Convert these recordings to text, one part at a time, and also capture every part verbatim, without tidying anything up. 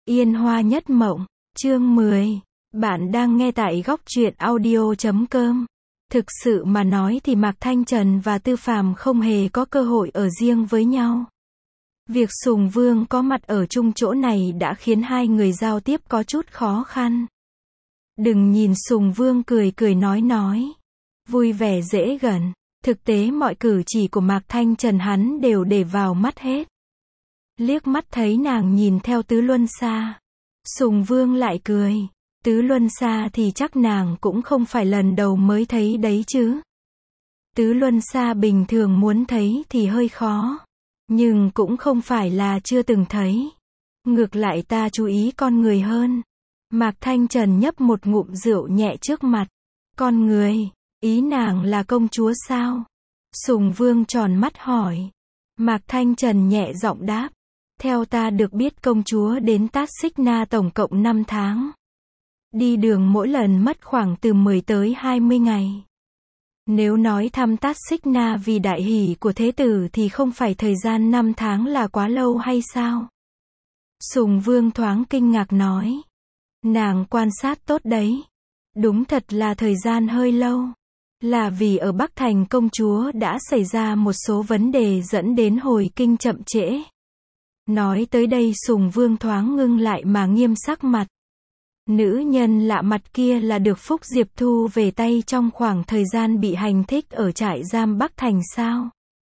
Yên Hoa Nhất Mộng, chương mười. Bạn đang nghe tại góc truyện audio chấm com. Thực sự mà nói thì Mạc Thanh Trần và Tư Phàm không hề có cơ hội ở riêng với nhau. Việc Sùng Vương có mặt ở chung chỗ này đã khiến hai người giao tiếp có chút khó khăn. Đừng nhìn Sùng Vương cười cười nói nói, vui vẻ dễ gần, thực tế mọi cử chỉ của Mạc Thanh Trần hắn đều để vào mắt hết. Liếc mắt thấy nàng nhìn theo Tứ Luân Xa, Sùng Vương lại cười. Tứ Luân Xa thì chắc nàng cũng không phải lần đầu mới thấy đấy chứ. Tứ Luân Xa bình thường muốn thấy thì hơi khó, nhưng cũng không phải là chưa từng thấy. Ngược lại ta chú ý con người hơn. Mạc Thanh Trần nhấp một ngụm rượu nhẹ trước mặt. Con người, ý nàng là công chúa sao? Sùng Vương tròn mắt hỏi. Mạc Thanh Trần nhẹ giọng đáp. Theo ta được biết công chúa đến Tát Xích Na tổng cộng năm tháng. Đi đường mỗi lần mất khoảng từ mười tới hai mươi ngày. Nếu nói thăm Tát Xích Na vì đại hỷ của thế tử thì không phải thời gian năm tháng là quá lâu hay sao? Sùng Vương thoáng kinh ngạc nói. Nàng quan sát tốt đấy. Đúng thật là thời gian hơi lâu. Là vì ở Bắc Thành công chúa đã xảy ra một số vấn đề dẫn đến hồi kinh chậm trễ. Nói tới đây Sùng Vương thoáng ngưng lại mà nghiêm sắc mặt. Nữ nhân lạ mặt kia là được Phúc Diệp thu về tay trong khoảng thời gian bị hành thích ở trại giam Bắc Thành sao?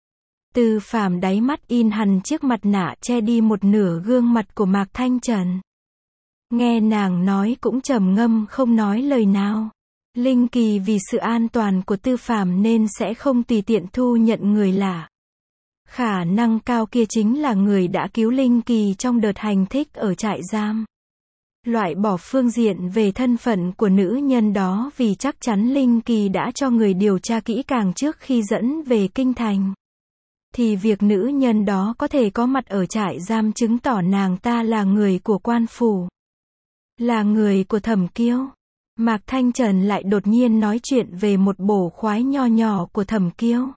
Tư Phàm đáy mắt in hằn chiếc mặt nạ che đi một nửa gương mặt của Mạc Thanh Trần. Nghe nàng nói cũng trầm ngâm không nói lời nào. Linh Kỳ vì sự an toàn của Tư Phàm nên sẽ không tùy tiện thu nhận người lạ. Khả năng cao kia chính là người đã cứu Linh Kỳ trong đợt hành thích ở trại giam. Loại bỏ phương diện về thân phận của nữ nhân đó vì chắc chắn Linh Kỳ đã cho người điều tra kỹ càng trước khi dẫn về kinh thành. Thì việc nữ nhân đó có thể có mặt ở trại giam chứng tỏ nàng ta là người của quan phủ. Là người của Thẩm Kiêu. Mạc Thanh Trần lại đột nhiên nói chuyện về một bổ khoái nho nhỏ của Thẩm Kiêu.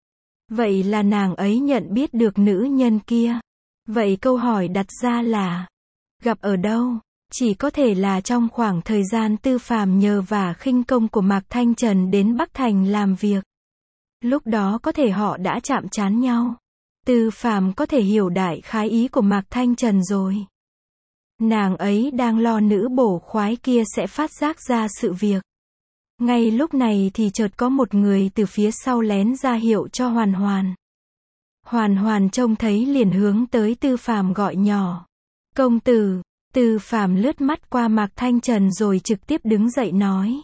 Vậy là nàng ấy nhận biết được nữ nhân kia. Vậy câu hỏi đặt ra là, gặp ở đâu? Chỉ có thể là trong khoảng thời gian Tư Phàm nhờ và khinh công của Mạc Thanh Trần đến Bắc Thành làm việc. Lúc đó có thể họ đã chạm trán nhau. Tư Phàm có thể hiểu đại khái ý của Mạc Thanh Trần rồi. Nàng ấy đang lo nữ bổ khoái kia sẽ phát giác ra sự việc. Ngay lúc này thì chợt có một người từ phía sau lén ra hiệu cho Hoàn Hoàn. Hoàn Hoàn trông thấy liền hướng tới Tư Phàm gọi nhỏ. Công tử. Tư Phàm lướt mắt qua Mạc Thanh Trần rồi trực tiếp đứng dậy nói.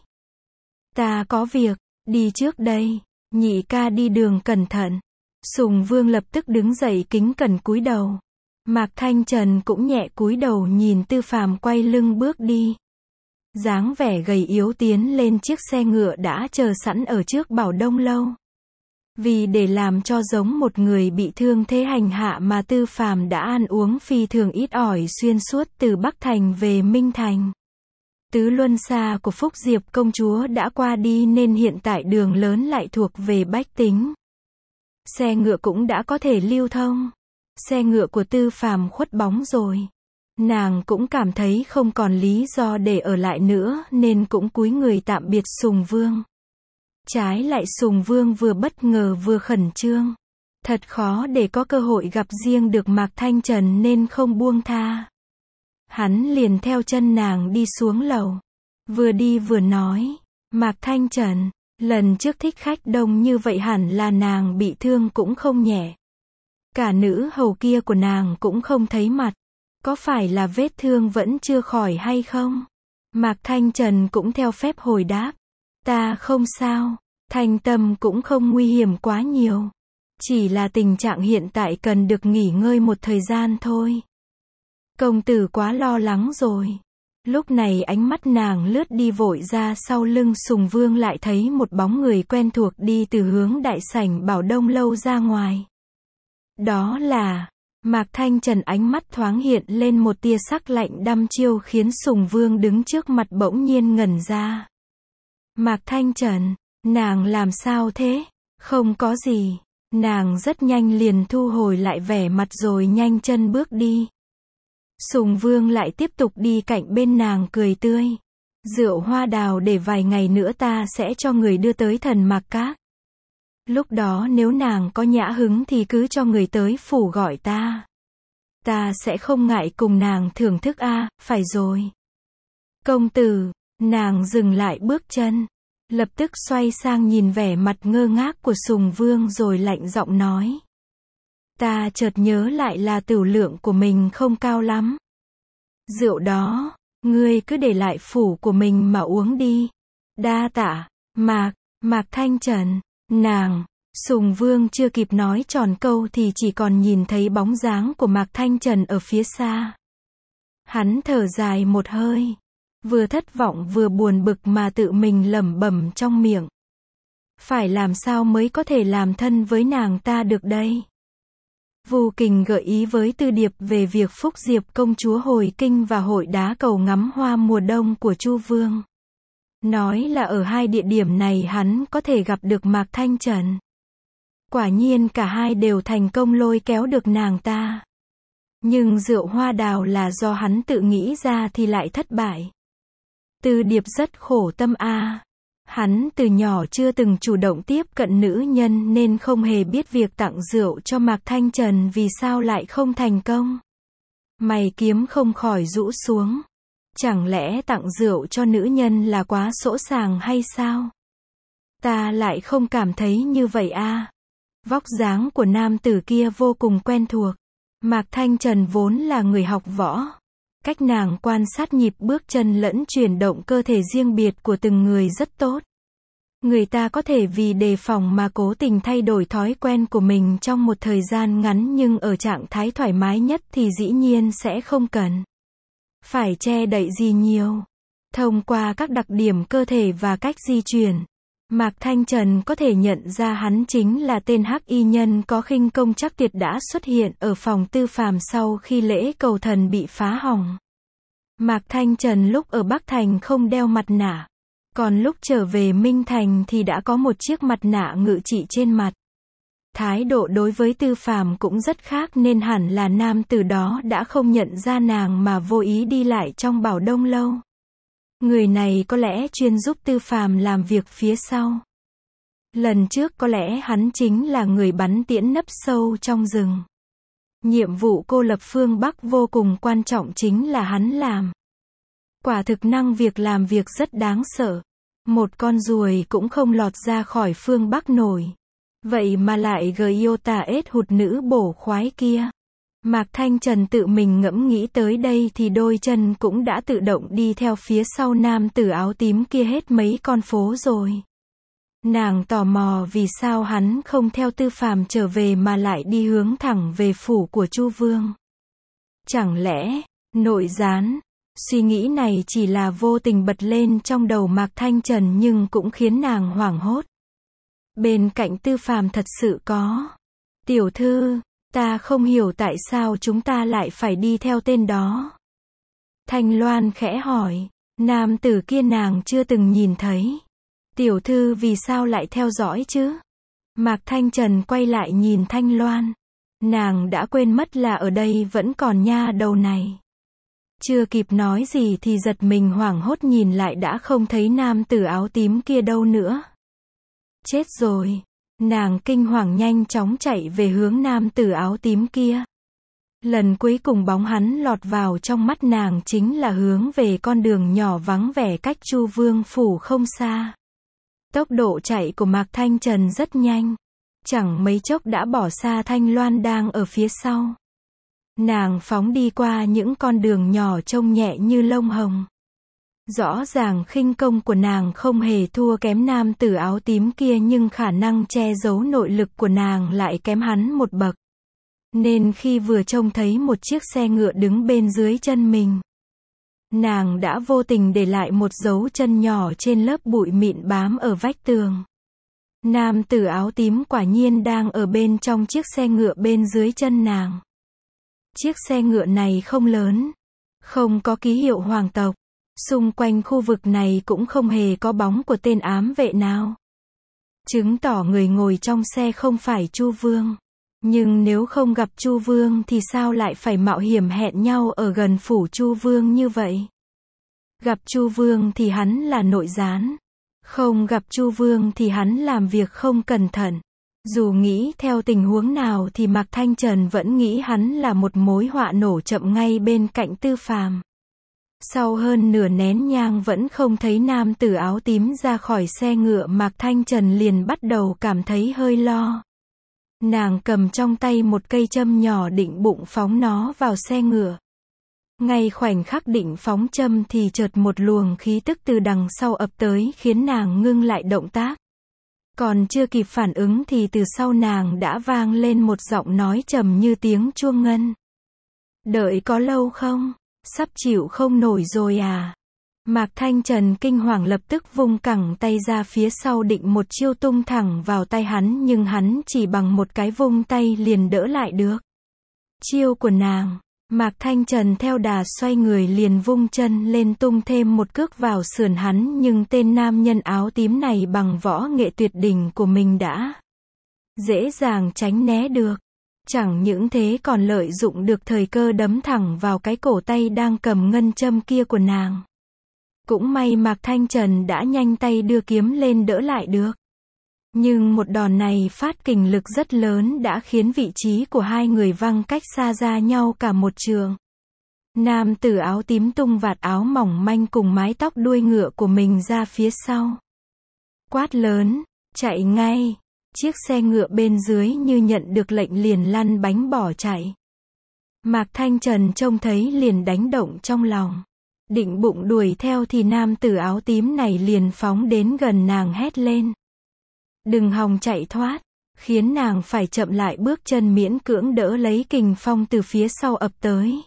Ta có việc, đi trước đây, nhị ca đi đường cẩn thận. Sùng Vương lập tức đứng dậy kính cẩn cúi đầu. Mạc Thanh Trần cũng nhẹ cúi đầu nhìn Tư Phàm quay lưng bước đi. Dáng vẻ gầy yếu tiến lên chiếc xe ngựa đã chờ sẵn ở trước Bảo Đông Lâu. Vì để làm cho giống một người bị thương thế hành hạ mà Tư Phàm đã ăn uống phi thường ít ỏi xuyên suốt từ Bắc Thành về Minh Thành. Tứ Luân Xa của Phúc Diệp công chúa đã qua đi nên hiện tại đường lớn lại thuộc về bách tính. Xe ngựa cũng đã có thể lưu thông. Xe ngựa của Tư Phàm khuất bóng rồi. Nàng cũng cảm thấy không còn lý do để ở lại nữa nên cũng cúi người tạm biệt Sùng Vương. Trái lại Sùng Vương vừa bất ngờ vừa khẩn trương. Thật khó để có cơ hội gặp riêng được Mạc Thanh Trần nên không buông tha. Hắn liền theo chân nàng đi xuống lầu. Vừa đi vừa nói. Mạc Thanh Trần, lần trước thích khách đông như vậy hẳn là nàng bị thương cũng không nhẹ. Cả nữ hầu kia của nàng cũng không thấy mặt. Có phải là vết thương vẫn chưa khỏi hay không? Mạc Thanh Trần cũng theo phép hồi đáp. Ta không sao, Thanh Tâm cũng không nguy hiểm quá nhiều. Chỉ là tình trạng hiện tại cần được nghỉ ngơi một thời gian thôi. Công tử quá lo lắng rồi. Lúc này ánh mắt nàng lướt đi vội ra sau lưng Sùng Vương lại thấy một bóng người quen thuộc đi từ hướng đại sảnh Bảo Đông Lâu ra ngoài. Đó là... Mạc Thanh Trần ánh mắt thoáng hiện lên một tia sắc lạnh đăm chiêu khiến Sùng Vương đứng trước mặt bỗng nhiên ngẩn ra. Mạc Thanh Trần, nàng làm sao thế? Không có gì. Nàng rất nhanh liền thu hồi lại vẻ mặt rồi nhanh chân bước đi. Sùng Vương lại tiếp tục đi cạnh bên nàng cười tươi. Rượu hoa đào để vài ngày nữa ta sẽ cho người đưa tới Thần Mạc Các. Lúc đó nếu nàng có nhã hứng thì cứ cho người tới phủ gọi ta. Ta sẽ không ngại cùng nàng thưởng thức a, phải rồi. Công tử, nàng dừng lại bước chân. Lập tức xoay sang nhìn vẻ mặt ngơ ngác của Sùng Vương rồi lạnh giọng nói. Ta chợt nhớ lại là tửu lượng của mình không cao lắm. Rượu đó, ngươi cứ để lại phủ của mình mà uống đi. Đa tạ, Mạc, Mạc Thanh Trần, nàng. Sùng Vương chưa kịp nói tròn câu thì chỉ còn nhìn thấy bóng dáng của Mạc Thanh Trần ở phía xa. Hắn thở dài một hơi. Vừa thất vọng vừa buồn bực mà tự mình lẩm bẩm trong miệng. Phải làm sao mới có thể làm thân với nàng ta được đây? Vu Kình gợi ý với Tư Điệp về việc Phúc Diệp công chúa hồi kinh và hội đá cầu ngắm hoa mùa đông của Chu Vương. Nói là ở hai địa điểm này hắn có thể gặp được Mạc Thanh Trần. Quả nhiên cả hai đều thành công lôi kéo được nàng ta. Nhưng rượu hoa đào là do hắn tự nghĩ ra thì lại thất bại. Tư Điệp rất khổ tâm a. Hắn từ nhỏ chưa từng chủ động tiếp cận nữ nhân nên không hề biết việc tặng rượu cho Mạc Thanh Trần vì sao lại không thành công. Mày kiếm không khỏi rũ xuống. Chẳng lẽ tặng rượu cho nữ nhân là quá sỗ sàng hay sao? Ta lại không cảm thấy như vậy a. Vóc dáng của nam tử kia vô cùng quen thuộc. Mạc Thanh Trần vốn là người học võ. Cách nàng quan sát nhịp bước chân lẫn chuyển động cơ thể riêng biệt của từng người rất tốt. Người ta có thể vì đề phòng mà cố tình thay đổi thói quen của mình trong một thời gian ngắn nhưng ở trạng thái thoải mái nhất thì dĩ nhiên sẽ không cần phải che đậy gì nhiều. Thông qua các đặc điểm cơ thể và cách di chuyển, Mạc Thanh Trần có thể nhận ra hắn chính là tên hắc y nhân có khinh công chắc tuyệt đã xuất hiện ở phòng Tư Phàm sau khi lễ cầu thần bị phá hỏng. Mạc Thanh Trần lúc ở Bắc Thành không đeo mặt nạ, còn lúc trở về Minh Thành thì đã có một chiếc mặt nạ ngự trị trên mặt. Thái độ đối với Tư Phàm cũng rất khác nên hẳn là nam tử đó đã không nhận ra nàng mà vô ý đi lại trong Bảo Đông lâu. Người này có lẽ chuyên giúp Tư Phàm làm việc phía sau. Lần trước có lẽ hắn chính là người bắn tiễn nấp sâu trong rừng. Nhiệm vụ cô lập phương Bắc vô cùng quan trọng chính là hắn làm. Quả thực năng việc làm việc rất đáng sợ. Một con ruồi cũng không lọt ra khỏi phương Bắc nổi. Vậy mà lại gờ yêu tà ết hụt nữ bổ khoái kia. Mạc Thanh Trần tự mình ngẫm nghĩ tới đây thì đôi chân cũng đã tự động đi theo phía sau nam tử áo tím kia hết mấy con phố rồi. Nàng tò mò vì sao hắn không theo Tư Phàm trở về mà lại đi hướng thẳng về phủ của Chu Vương. Chẳng lẽ, nội gián? Suy nghĩ này chỉ là vô tình bật lên trong đầu Mạc Thanh Trần nhưng cũng khiến nàng hoảng hốt. Bên cạnh Tư Phàm thật sự có. Tiểu thư, ta không hiểu tại sao chúng ta lại phải đi theo tên đó. Thanh Loan khẽ hỏi, nam tử kia nàng chưa từng nhìn thấy. Tiểu thư vì sao lại theo dõi chứ? Mạc Thanh Trần quay lại nhìn Thanh Loan. Nàng đã quên mất là ở đây vẫn còn nha đầu này. Chưa kịp nói gì thì giật mình hoảng hốt nhìn lại đã không thấy nam tử áo tím kia đâu nữa. Chết rồi. Nàng kinh hoàng nhanh chóng chạy về hướng nam tử áo tím kia. Lần cuối cùng bóng hắn lọt vào trong mắt nàng chính là hướng về con đường nhỏ vắng vẻ cách Chu Vương phủ không xa. Tốc độ chạy của Mạc Thanh Trần rất nhanh. Chẳng mấy chốc đã bỏ xa Thanh Loan đang ở phía sau. Nàng phóng đi qua những con đường nhỏ trông nhẹ như lông hồng. Rõ ràng khinh công của nàng không hề thua kém nam tử áo tím kia nhưng khả năng che giấu nội lực của nàng lại kém hắn một bậc. Nên khi vừa trông thấy một chiếc xe ngựa đứng bên dưới chân mình, nàng đã vô tình để lại một dấu chân nhỏ trên lớp bụi mịn bám ở vách tường. Nam tử áo tím quả nhiên đang ở bên trong chiếc xe ngựa bên dưới chân nàng. Chiếc xe ngựa này không lớn, không có ký hiệu hoàng tộc. Xung quanh khu vực này cũng không hề có bóng của tên ám vệ nào. Chứng tỏ người ngồi trong xe không phải Chu Vương. Nhưng nếu không gặp Chu Vương thì sao lại phải mạo hiểm hẹn nhau ở gần phủ Chu Vương như vậy? Gặp Chu Vương thì hắn là nội gián. Không gặp Chu Vương thì hắn làm việc không cẩn thận. Dù nghĩ theo tình huống nào thì Mạc Thanh Trần vẫn nghĩ hắn là một mối họa nổ chậm ngay bên cạnh Tư Phàm. Sau hơn nửa nén nhang vẫn không thấy nam tử áo tím ra khỏi xe ngựa, Mạc Thanh Trần liền bắt đầu cảm thấy hơi lo. Nàng cầm trong tay một cây châm nhỏ định bụng phóng nó vào xe ngựa. Ngay khoảnh khắc định phóng châm thì chợt một luồng khí tức từ đằng sau ập tới khiến nàng ngưng lại động tác. Còn chưa kịp phản ứng thì từ sau nàng đã vang lên một giọng nói trầm như tiếng chuông ngân. Đợi có lâu không? Sắp chịu không nổi rồi à? Mạc Thanh Trần kinh hoàng lập tức vung cẳng tay ra phía sau định một chiêu tung thẳng vào tay hắn, nhưng hắn chỉ bằng một cái vung tay liền đỡ lại được chiêu của nàng. Mạc Thanh Trần theo đà xoay người liền vung chân lên tung thêm một cước vào sườn hắn, nhưng tên nam nhân áo tím này bằng võ nghệ tuyệt đỉnh của mình đã dễ dàng tránh né được. Chẳng những thế còn lợi dụng được thời cơ đấm thẳng vào cái cổ tay đang cầm ngân châm kia của nàng. Cũng may Mạc Thanh Trần đã nhanh tay đưa kiếm lên đỡ lại được. Nhưng một đòn này phát kình lực rất lớn đã khiến vị trí của hai người văng cách xa ra nhau cả một trường. Nam tử áo tím tung vạt áo mỏng manh cùng mái tóc đuôi ngựa của mình ra phía sau. Quát lớn, chạy ngay. Chiếc xe ngựa bên dưới như nhận được lệnh liền lăn bánh bỏ chạy. Mạc Thanh Trần trông thấy liền đánh động trong lòng. Định bụng đuổi theo thì nam tử áo tím này liền phóng đến gần nàng hét lên. Đừng hòng chạy thoát, khiến nàng phải chậm lại bước chân miễn cưỡng đỡ lấy kình phong từ phía sau ập tới.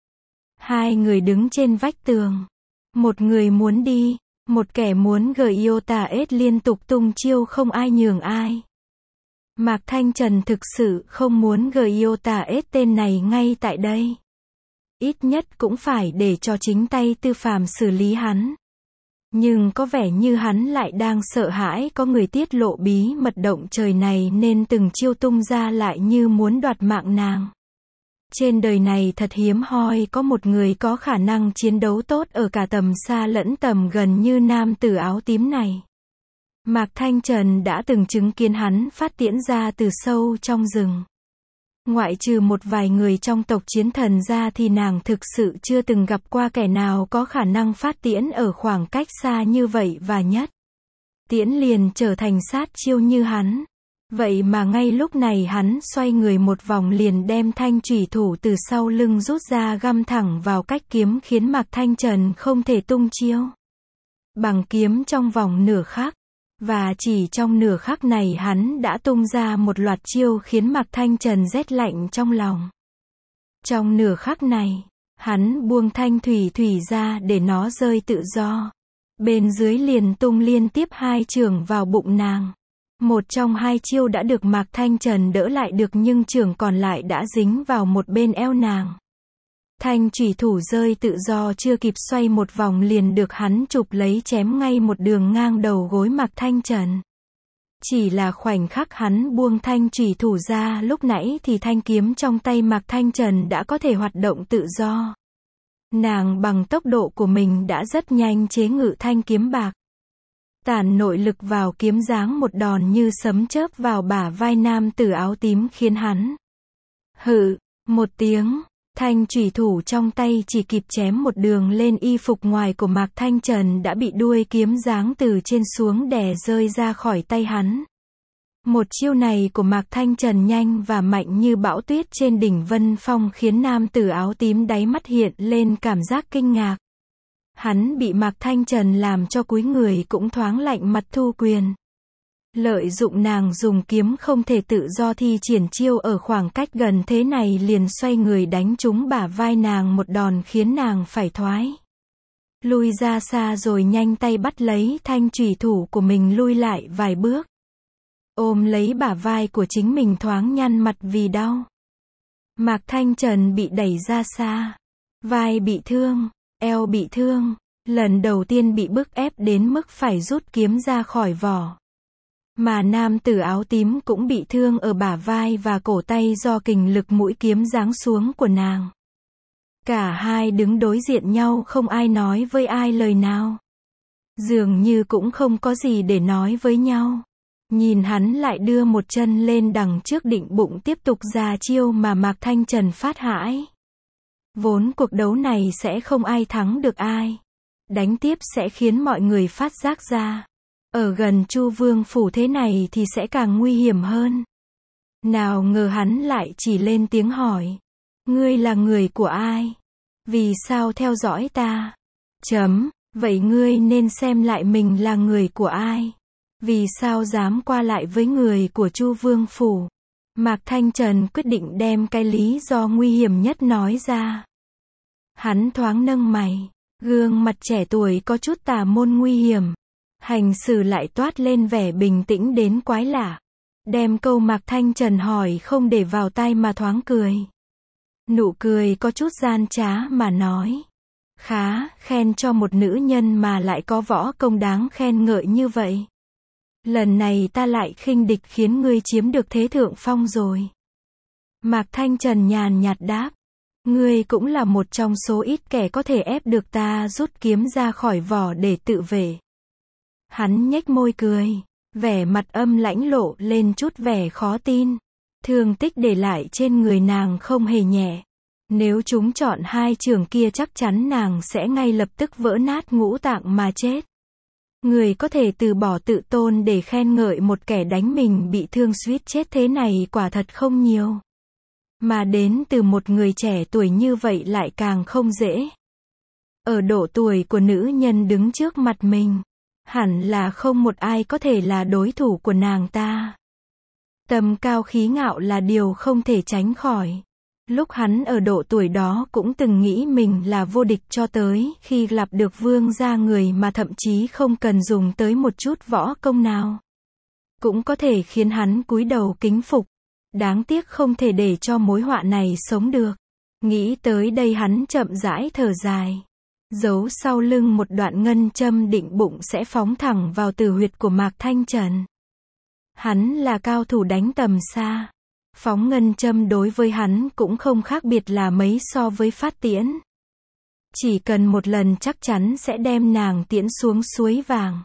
Hai người đứng trên vách tường. Một người muốn đi, một kẻ muốn Giotades liên tục tung chiêu không ai nhường ai. Mạc Thanh Trần thực sự không muốn Giotades tên này ngay tại đây. Ít nhất cũng phải để cho chính tay Tư Phàm xử lý hắn. Nhưng có vẻ như hắn lại đang sợ hãi có người tiết lộ bí mật động trời này nên từng chiêu tung ra lại như muốn đoạt mạng nàng. Trên đời này thật hiếm hoi có một người có khả năng chiến đấu tốt ở cả tầm xa lẫn tầm gần như nam tử áo tím này. Mạc Thanh Trần đã từng chứng kiến hắn phát tiễn ra từ sâu trong rừng. Ngoại trừ một vài người trong tộc chiến thần ra thì nàng thực sự chưa từng gặp qua kẻ nào có khả năng phát tiễn ở khoảng cách xa như vậy, và nhất tiễn liền trở thành sát chiêu như hắn. Vậy mà ngay lúc này hắn xoay người một vòng liền đem thanh chủy thủ từ sau lưng rút ra găm thẳng vào cách kiếm, khiến Mạc Thanh Trần không thể tung chiêu bằng kiếm trong vòng nửa khắc. Và chỉ trong nửa khắc này hắn đã tung ra một loạt chiêu khiến Mạc Thanh Trần rét lạnh trong lòng. Trong nửa khắc này, hắn buông thanh thủy thủy ra để nó rơi tự do. Bên dưới liền tung liên tiếp hai chưởng vào bụng nàng. Một trong hai chiêu đã được Mạc Thanh Trần đỡ lại được, nhưng chưởng còn lại đã dính vào một bên eo nàng. Thanh chủy thủ rơi tự do chưa kịp xoay một vòng liền được hắn chụp lấy chém ngay một đường ngang đầu gối Mạc Thanh Trần. Chỉ là khoảnh khắc hắn buông thanh chủy thủ ra lúc nãy thì thanh kiếm trong tay Mạc Thanh Trần đã có thể hoạt động tự do. Nàng bằng tốc độ của mình đã rất nhanh chế ngự thanh kiếm bạc. Tản nội lực vào kiếm, giáng một đòn như sấm chớp vào bả vai nam tử áo tím khiến hắn hự một tiếng. Thanh chủy thủ trong tay chỉ kịp chém một đường lên y phục ngoài của Mạc Thanh Trần đã bị đuôi kiếm giáng từ trên xuống đè rơi ra khỏi tay hắn. Một chiêu này của Mạc Thanh Trần nhanh và mạnh như bão tuyết trên đỉnh Vân Phong khiến nam tử áo tím đáy mắt hiện lên cảm giác kinh ngạc. Hắn bị Mạc Thanh Trần làm cho cúi người cũng thoáng lạnh mặt thu quyền. Lợi dụng nàng dùng kiếm không thể tự do thi triển chiêu ở khoảng cách gần thế này liền xoay người đánh trúng bả vai nàng một đòn khiến nàng phải thoái lui ra xa, rồi nhanh tay bắt lấy thanh chủy thủ của mình lui lại vài bước. Ôm lấy bả vai của chính mình thoáng nhăn mặt vì đau. Mạc Thanh Trần bị đẩy ra xa. Vai bị thương, eo bị thương. Lần đầu tiên bị bức ép đến mức phải rút kiếm ra khỏi vỏ. Mà nam tử áo tím cũng bị thương ở bả vai và cổ tay do kình lực mũi kiếm giáng xuống của nàng. Cả hai đứng đối diện nhau, không ai nói với ai lời nào. Dường như cũng không có gì để nói với nhau. Nhìn hắn lại đưa một chân lên đằng trước định bụng tiếp tục ra chiêu mà Mạc Thanh Trần phát hãi. Vốn cuộc đấu này sẽ không ai thắng được ai. Đánh tiếp sẽ khiến mọi người phát giác ra. Ở gần Chu Vương phủ thế này thì sẽ càng nguy hiểm hơn. Nào ngờ hắn lại chỉ lên tiếng hỏi. Ngươi là người của ai? Vì sao theo dõi ta? Chấm, vậy ngươi nên xem lại mình là người của ai? Vì sao dám qua lại với người của Chu Vương phủ? Mạc Thanh Trần quyết định đem cái lý do nguy hiểm nhất nói ra. Hắn thoáng nâng mày, gương mặt trẻ tuổi có chút tà môn nguy hiểm. Hành xử lại toát lên vẻ bình tĩnh đến quái lạ. Đem câu Mạc Thanh Trần hỏi không để vào tai mà thoáng cười. Nụ cười có chút gian trá mà nói. Khá, khen cho một nữ nhân mà lại có võ công đáng khen ngợi như vậy. Lần này ta lại khinh địch khiến ngươi chiếm được thế thượng phong rồi. Mạc Thanh Trần nhàn nhạt đáp. Ngươi cũng là một trong số ít kẻ có thể ép được ta rút kiếm ra khỏi vỏ để tự vệ. Hắn nhếch môi cười, vẻ mặt âm lãnh lộ lên chút vẻ khó tin. Thương tích để lại trên người nàng không hề nhẹ. Nếu chúng chọn hai trường kia chắc chắn nàng sẽ ngay lập tức vỡ nát ngũ tạng mà chết. Người có thể từ bỏ tự tôn để khen ngợi một kẻ đánh mình bị thương suýt chết thế này quả thật không nhiều. Mà đến từ một người trẻ tuổi như vậy lại càng không dễ. Ở độ tuổi của nữ nhân đứng trước mặt mình, hẳn là không một ai có thể là đối thủ của nàng ta. Tầm cao khí ngạo là điều không thể tránh khỏi. Lúc hắn ở độ tuổi đó cũng từng nghĩ mình là vô địch cho tới khi gặp được vương gia người mà thậm chí không cần dùng tới một chút võ công nào. Cũng có thể khiến hắn cúi đầu kính phục. Đáng tiếc không thể để cho mối họa này sống được. Nghĩ tới đây hắn chậm rãi thở dài. Giấu sau lưng một đoạn ngân châm định bụng sẽ phóng thẳng vào tử huyệt của Mạc Thanh Trần. Hắn là cao thủ đánh tầm xa. Phóng ngân châm đối với hắn cũng không khác biệt là mấy so với phát tiễn. Chỉ cần một lần chắc chắn sẽ đem nàng tiễn xuống suối vàng.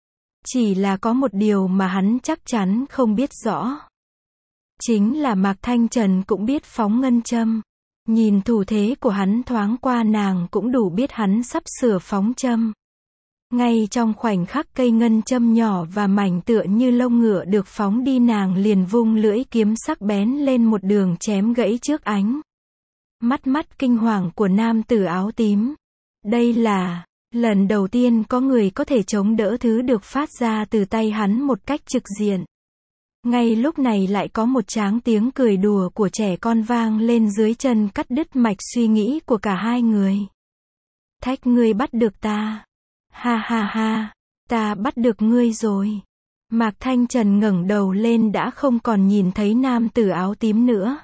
Chỉ là có một điều mà hắn chắc chắn không biết rõ. Chính là Mạc Thanh Trần cũng biết phóng ngân châm. Nhìn thủ thế của hắn thoáng qua nàng cũng đủ biết hắn sắp sửa phóng châm. Ngay trong khoảnh khắc cây ngân châm nhỏ và mảnh tựa như lông ngựa được phóng đi, nàng liền vung lưỡi kiếm sắc bén lên một đường chém gãy trước ánh mắt mắt kinh hoàng của nam tử áo tím. Đây là lần đầu tiên có người có thể chống đỡ thứ được phát ra từ tay hắn một cách trực diện. Ngay lúc này lại có một tráng tiếng cười đùa của trẻ con vang lên dưới chân, cắt đứt mạch suy nghĩ của cả hai người. Thách ngươi bắt được ta. Ha ha ha, ta bắt được ngươi rồi. Mạc Thanh Trần ngẩng đầu lên đã không còn nhìn thấy nam tử áo tím nữa.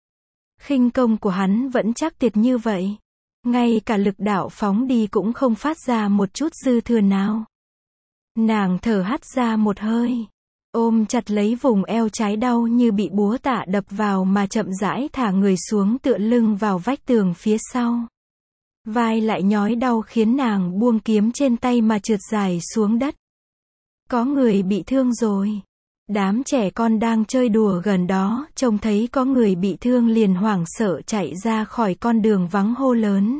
Khinh công của hắn vẫn chắc tuyệt như vậy. Ngay cả lực đạo phóng đi cũng không phát ra một chút dư thừa nào. Nàng thở hắt ra một hơi. Ôm chặt lấy vùng eo trái đau như bị búa tạ đập vào mà chậm rãi thả người xuống, tựa lưng vào vách tường phía sau. Vai lại nhói đau khiến nàng buông kiếm trên tay mà trượt dài xuống đất. Có người bị thương rồi. Đám trẻ con đang chơi đùa gần đó trông thấy có người bị thương liền hoảng sợ chạy ra khỏi con đường vắng hô lớn.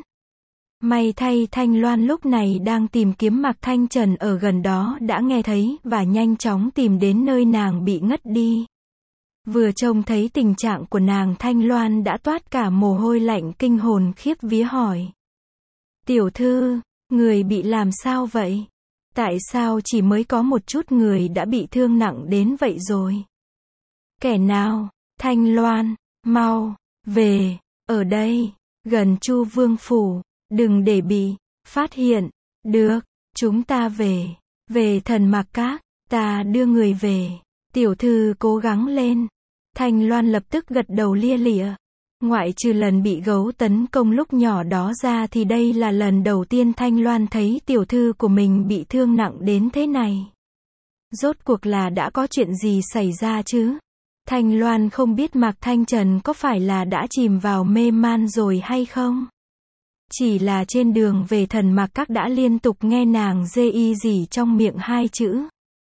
May thay Thanh Loan lúc này đang tìm kiếm Mạc Thanh Trần ở gần đó đã nghe thấy và nhanh chóng tìm đến nơi nàng bị ngất đi. Vừa trông thấy tình trạng của nàng, Thanh Loan đã toát cả mồ hôi lạnh kinh hồn khiếp vía hỏi. Tiểu thư, người bị làm sao vậy? Tại sao chỉ mới có một chút người đã bị thương nặng đến vậy rồi? Kẻ nào? Thanh Loan, mau, về, ở đây, gần Chu Vương phủ, đừng để bị phát hiện. Được, chúng ta về, về Thần Mạc Các, ta đưa người về. Tiểu thư cố gắng lên. Thanh Loan lập tức gật đầu lia lịa. Ngoại trừ lần bị gấu tấn công lúc nhỏ đó ra thì đây là lần đầu tiên Thanh Loan thấy tiểu thư của mình bị thương nặng đến thế này. Rốt cuộc là đã có chuyện gì xảy ra chứ? Thanh Loan không biết Mạc Thanh Trần có phải là đã chìm vào mê man rồi hay không? Chỉ là trên đường về Thần Mạc Các đã liên tục nghe nàng dê y gì trong miệng hai chữ.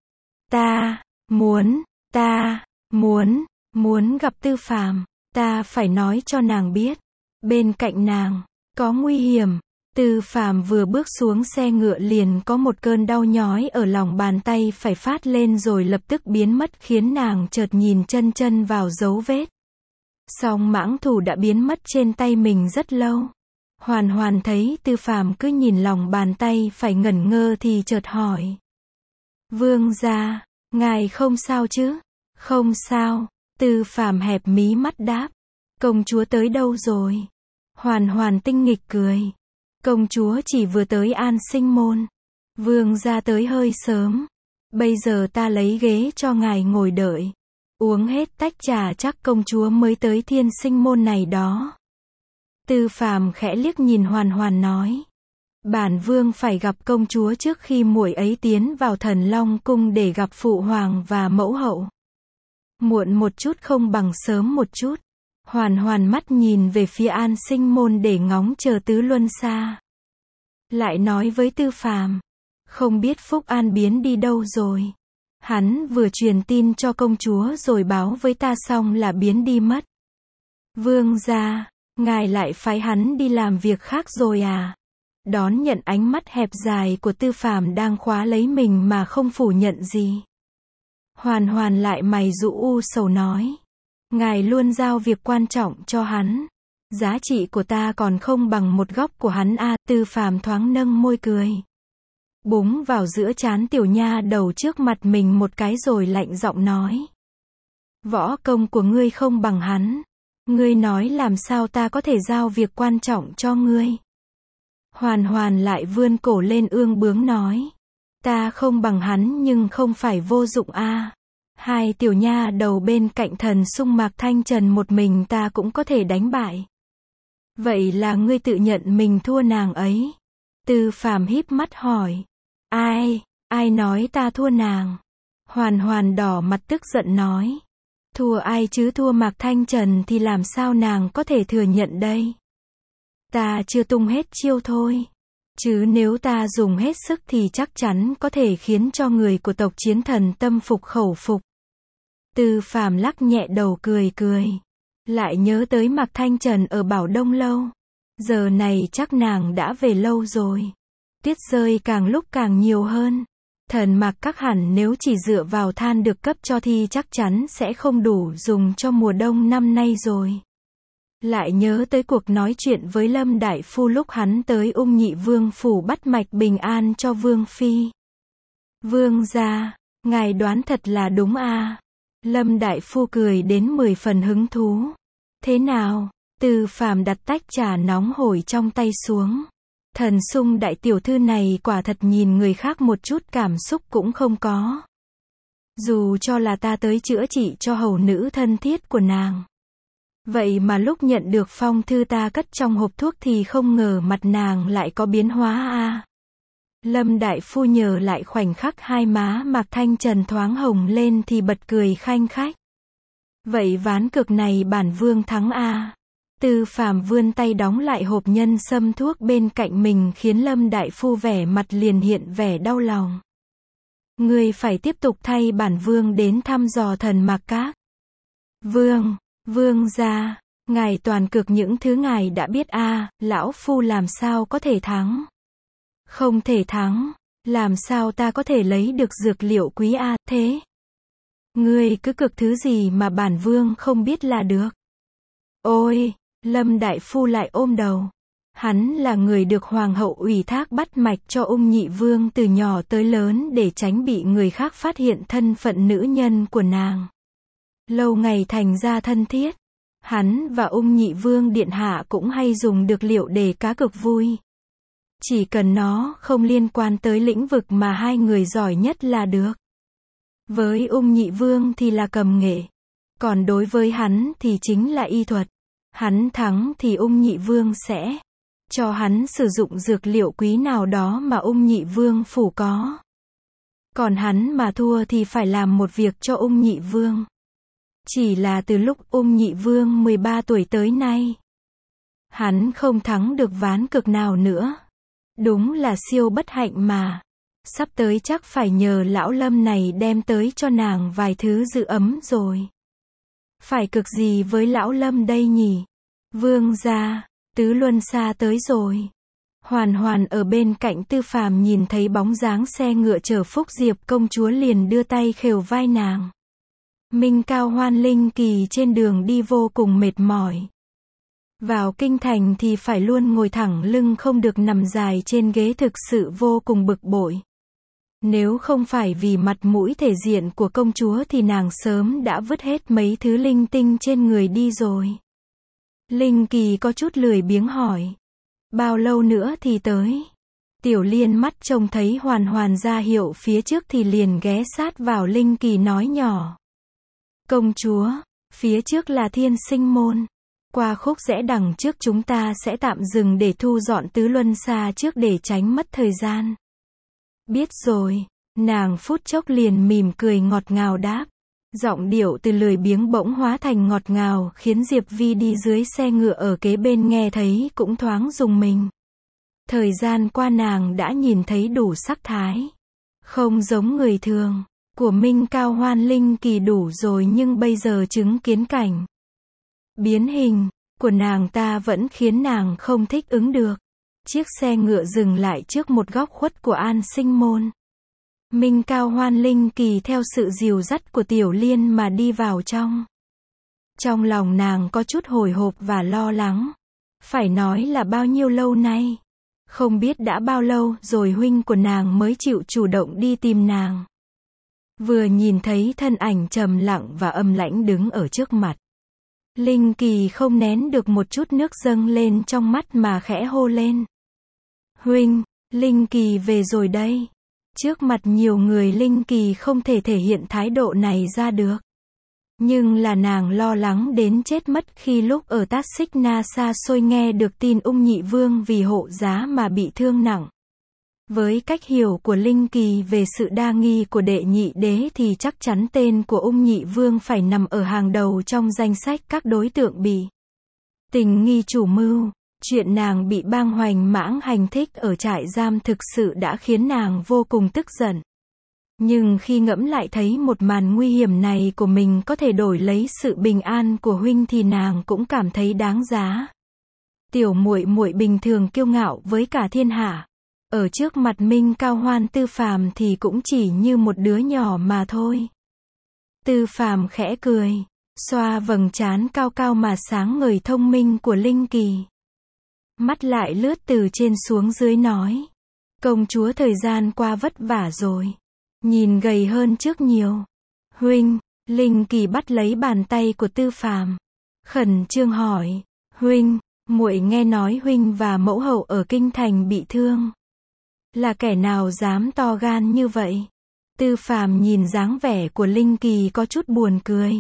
Ta, muốn, ta, muốn, muốn gặp Tư Phàm, ta phải nói cho nàng biết. Bên cạnh nàng, có nguy hiểm. Tư Phàm vừa bước xuống xe ngựa liền có một cơn đau nhói ở lòng bàn tay phải phát lên rồi lập tức biến mất khiến nàng chợt nhìn chân chân vào dấu vết. Song mãng thủ đã biến mất trên tay mình rất lâu. Hoàn Hoàn thấy Tư Phàm cứ nhìn lòng bàn tay phải ngẩn ngơ thì chợt hỏi. Vương gia, ngài không sao chứ? Không sao. Tư Phàm hẹp mí mắt đáp. Công chúa tới đâu rồi? Hoàn Hoàn tinh nghịch cười. Công chúa chỉ vừa tới An Sinh môn. Vương gia tới hơi sớm. Bây giờ ta lấy ghế cho ngài ngồi đợi. Uống hết tách trà chắc công chúa mới tới Thiên Sinh môn này đó. Tư Phàm khẽ liếc nhìn Hoàn Hoàn nói. Bản vương phải gặp công chúa trước khi muội ấy tiến vào Thần Long cung để gặp phụ hoàng và mẫu hậu. Muộn một chút không bằng sớm một chút. Hoàn Hoàn mắt nhìn về phía An Sinh môn để ngóng chờ Tứ Luân Xa. Lại nói với Tư Phàm, không biết Phúc An biến đi đâu rồi. Hắn vừa truyền tin cho công chúa rồi báo với ta xong là biến đi mất. Vương gia, ngài lại phái hắn đi làm việc khác rồi à? Đón nhận ánh mắt hẹp dài của Tư Phàm đang khóa lấy mình mà không phủ nhận gì. Hoàn Hoàn lại mày rũ u sầu nói. Ngài luôn giao việc quan trọng cho hắn. Giá trị của ta còn không bằng một góc của hắn a. À, Tư Phàm thoáng nâng môi cười. Búng vào giữa trán tiểu nha đầu trước mặt mình một cái rồi lạnh giọng nói. Võ công của ngươi không bằng hắn. Ngươi nói làm sao ta có thể giao việc quan trọng cho ngươi. Hoàn Hoàn lại vươn cổ lên ương bướng nói. Ta không bằng hắn nhưng không phải vô dụng a. À. Hai tiểu nha đầu bên cạnh Thần Sung Mạc Thanh Trần một mình ta cũng có thể đánh bại. Vậy là ngươi tự nhận mình thua nàng ấy. Tư Phàm híp mắt hỏi. Ai, ai nói ta thua nàng? Hoàn Hoàn đỏ mặt tức giận nói. Thua ai chứ, thua Mạc Thanh Trần thì làm sao nàng có thể thừa nhận đây? Ta chưa tung hết chiêu thôi. Chứ nếu ta dùng hết sức thì chắc chắn có thể khiến cho người của tộc Chiến Thần tâm phục khẩu phục. Tư Phàm lắc nhẹ đầu cười cười. Lại nhớ tới Mạc Thanh Trần ở Bảo Đông Lâu. Giờ này chắc nàng đã về lâu rồi. Tuyết rơi càng lúc càng nhiều hơn. Thần Mạc Các hẳn nếu chỉ dựa vào than được cấp cho thì chắc chắn sẽ không đủ dùng cho mùa đông năm nay rồi. Lại nhớ tới cuộc nói chuyện với Lâm Đại Phu lúc hắn tới Ung Nhị Vương phủ bắt mạch bình an cho Vương Phi. Vương gia, ngài đoán thật là đúng à. Lâm Đại Phu cười đến mười phần hứng thú. Thế nào? Tư Phàm đặt tách trà nóng hổi trong tay xuống. Thần Sung đại tiểu thư này quả thật nhìn người khác một chút cảm xúc cũng không có. Dù cho là ta tới chữa trị cho hầu nữ thân thiết của nàng. Vậy mà lúc nhận được phong thư ta cất trong hộp thuốc thì không ngờ mặt nàng lại có biến hóa a. À. Lâm Đại Phu nhớ lại khoảnh khắc hai má Mạc Thanh Trần thoáng hồng lên thì bật cười khanh khách. Vậy ván cược này bản vương thắng a. À. Tư Phàm vươn tay đóng lại hộp nhân sâm thuốc bên cạnh mình khiến Lâm Đại Phu vẻ mặt liền hiện vẻ đau lòng. Ngươi phải tiếp tục thay bản vương đến thăm dò Thần Mạc Các. Vương, vương gia, ngài toàn cực những thứ ngài đã biết a, à, lão phu làm sao có thể thắng? Không thể thắng, làm sao ta có thể lấy được dược liệu quý a, à, thế? Ngươi cứ cực thứ gì mà bản vương không biết là được. Ôi, Lâm Đại Phu lại ôm đầu. Hắn là người được hoàng hậu ủy thác bắt mạch cho Ung Nhị Vương từ nhỏ tới lớn để tránh bị người khác phát hiện thân phận nữ nhân của nàng. Lâu ngày thành ra thân thiết. Hắn và Ung Nhị Vương điện hạ cũng hay dùng được liệu để cá cược vui. Chỉ cần nó không liên quan tới lĩnh vực mà hai người giỏi nhất là được. Với Ung Nhị Vương thì là cầm nghệ. Còn đối với hắn thì chính là y thuật. Hắn thắng thì Ung Nhị Vương sẽ cho hắn sử dụng dược liệu quý nào đó mà Ung Nhị Vương phủ có. Còn hắn mà thua thì phải làm một việc cho ung nhị vương. Chỉ là từ lúc ung nhị vương mười ba tuổi tới nay, hắn không thắng được ván cược nào nữa. Đúng là siêu bất hạnh mà. Sắp tới chắc phải nhờ lão Lâm này đem tới cho nàng vài thứ giữ ấm rồi. Phải cực gì với lão Lâm đây nhỉ? Vương gia, Tứ Luân Xa tới rồi. Hoàn Hoàn ở bên cạnh Tư Phàm nhìn thấy bóng dáng xe ngựa chở Phúc Diệp công chúa liền đưa tay khều vai nàng. Minh Cao Hoan Linh Kỳ trên đường đi vô cùng mệt mỏi. Vào kinh thành thì phải luôn ngồi thẳng lưng không được nằm dài trên ghế, thực sự vô cùng bực bội. Nếu không phải vì mặt mũi thể diện của công chúa thì nàng sớm đã vứt hết mấy thứ linh tinh trên người đi rồi. Linh Kỳ có chút lười biếng hỏi. Bao lâu nữa thì tới? Tiểu Liên mắt trông thấy Hoàn Hoàn ra hiệu phía trước thì liền ghé sát vào Linh Kỳ nói nhỏ. Công chúa, phía trước là Thiên Sinh Môn. Qua khúc rẽ đằng trước chúng ta sẽ tạm dừng để thu dọn Tứ Luân Xa trước để tránh mất thời gian. Biết rồi, nàng phút chốc liền mỉm cười ngọt ngào đáp. Giọng điệu từ lười biếng bỗng hóa thành ngọt ngào, khiến Diệp Vi đi dưới xe ngựa ở kế bên nghe thấy cũng thoáng rùng mình. Thời gian qua nàng đã nhìn thấy đủ sắc thái. Không giống người thường, của Minh Cao Hoan Linh Kỳ đủ rồi, nhưng bây giờ chứng kiến cảnh biến hình của nàng ta vẫn khiến nàng không thích ứng được. Chiếc xe ngựa dừng lại trước một góc khuất của An Sinh Môn. Minh Cao Hoan Linh Kỳ theo sự dìu dắt của Tiểu Liên mà đi vào trong. Trong lòng nàng có chút hồi hộp và lo lắng. Phải nói là bao nhiêu lâu nay. Không biết đã bao lâu rồi huynh của nàng mới chịu chủ động đi tìm nàng. Vừa nhìn thấy thân ảnh trầm lặng và âm lãnh đứng ở trước mặt, Linh Kỳ không nén được một chút nước dâng lên trong mắt mà khẽ hô lên. Huynh, Linh Kỳ về rồi đây. Trước mặt nhiều người Linh Kỳ không thể thể hiện thái độ này ra được. Nhưng là nàng lo lắng đến chết mất khi lúc ở Tát Xích Na xa xôi nghe được tin ung nhị vương vì hộ giá mà bị thương nặng. Với cách hiểu của Linh Kỳ về sự đa nghi của đệ nhị đế thì chắc chắn tên của ung nhị vương phải nằm ở hàng đầu trong danh sách các đối tượng bị tình nghi chủ mưu. Chuyện nàng bị bang Hoành Mãng hành thích ở trại giam thực sự đã khiến nàng vô cùng tức giận. Nhưng khi ngẫm lại thấy một màn nguy hiểm này của mình có thể đổi lấy sự bình an của huynh thì nàng cũng cảm thấy đáng giá. Tiểu muội muội bình thường kiêu ngạo với cả thiên hạ, ở trước mặt Minh Cao Hoan Tư Phàm thì cũng chỉ như một đứa nhỏ mà thôi. Tư Phàm khẽ cười, xoa vầng trán cao cao mà sáng ngời thông minh của Linh Kỳ. Mắt lại lướt từ trên xuống dưới nói. Công chúa thời gian qua vất vả rồi. Nhìn gầy hơn trước nhiều. Huynh, Linh Kỳ bắt lấy bàn tay của Tư Phàm, khẩn trương hỏi. Huynh, muội nghe nói huynh và mẫu hậu ở kinh thành bị thương. Là kẻ nào dám to gan như vậy? Tư Phàm nhìn dáng vẻ của Linh Kỳ có chút buồn cười.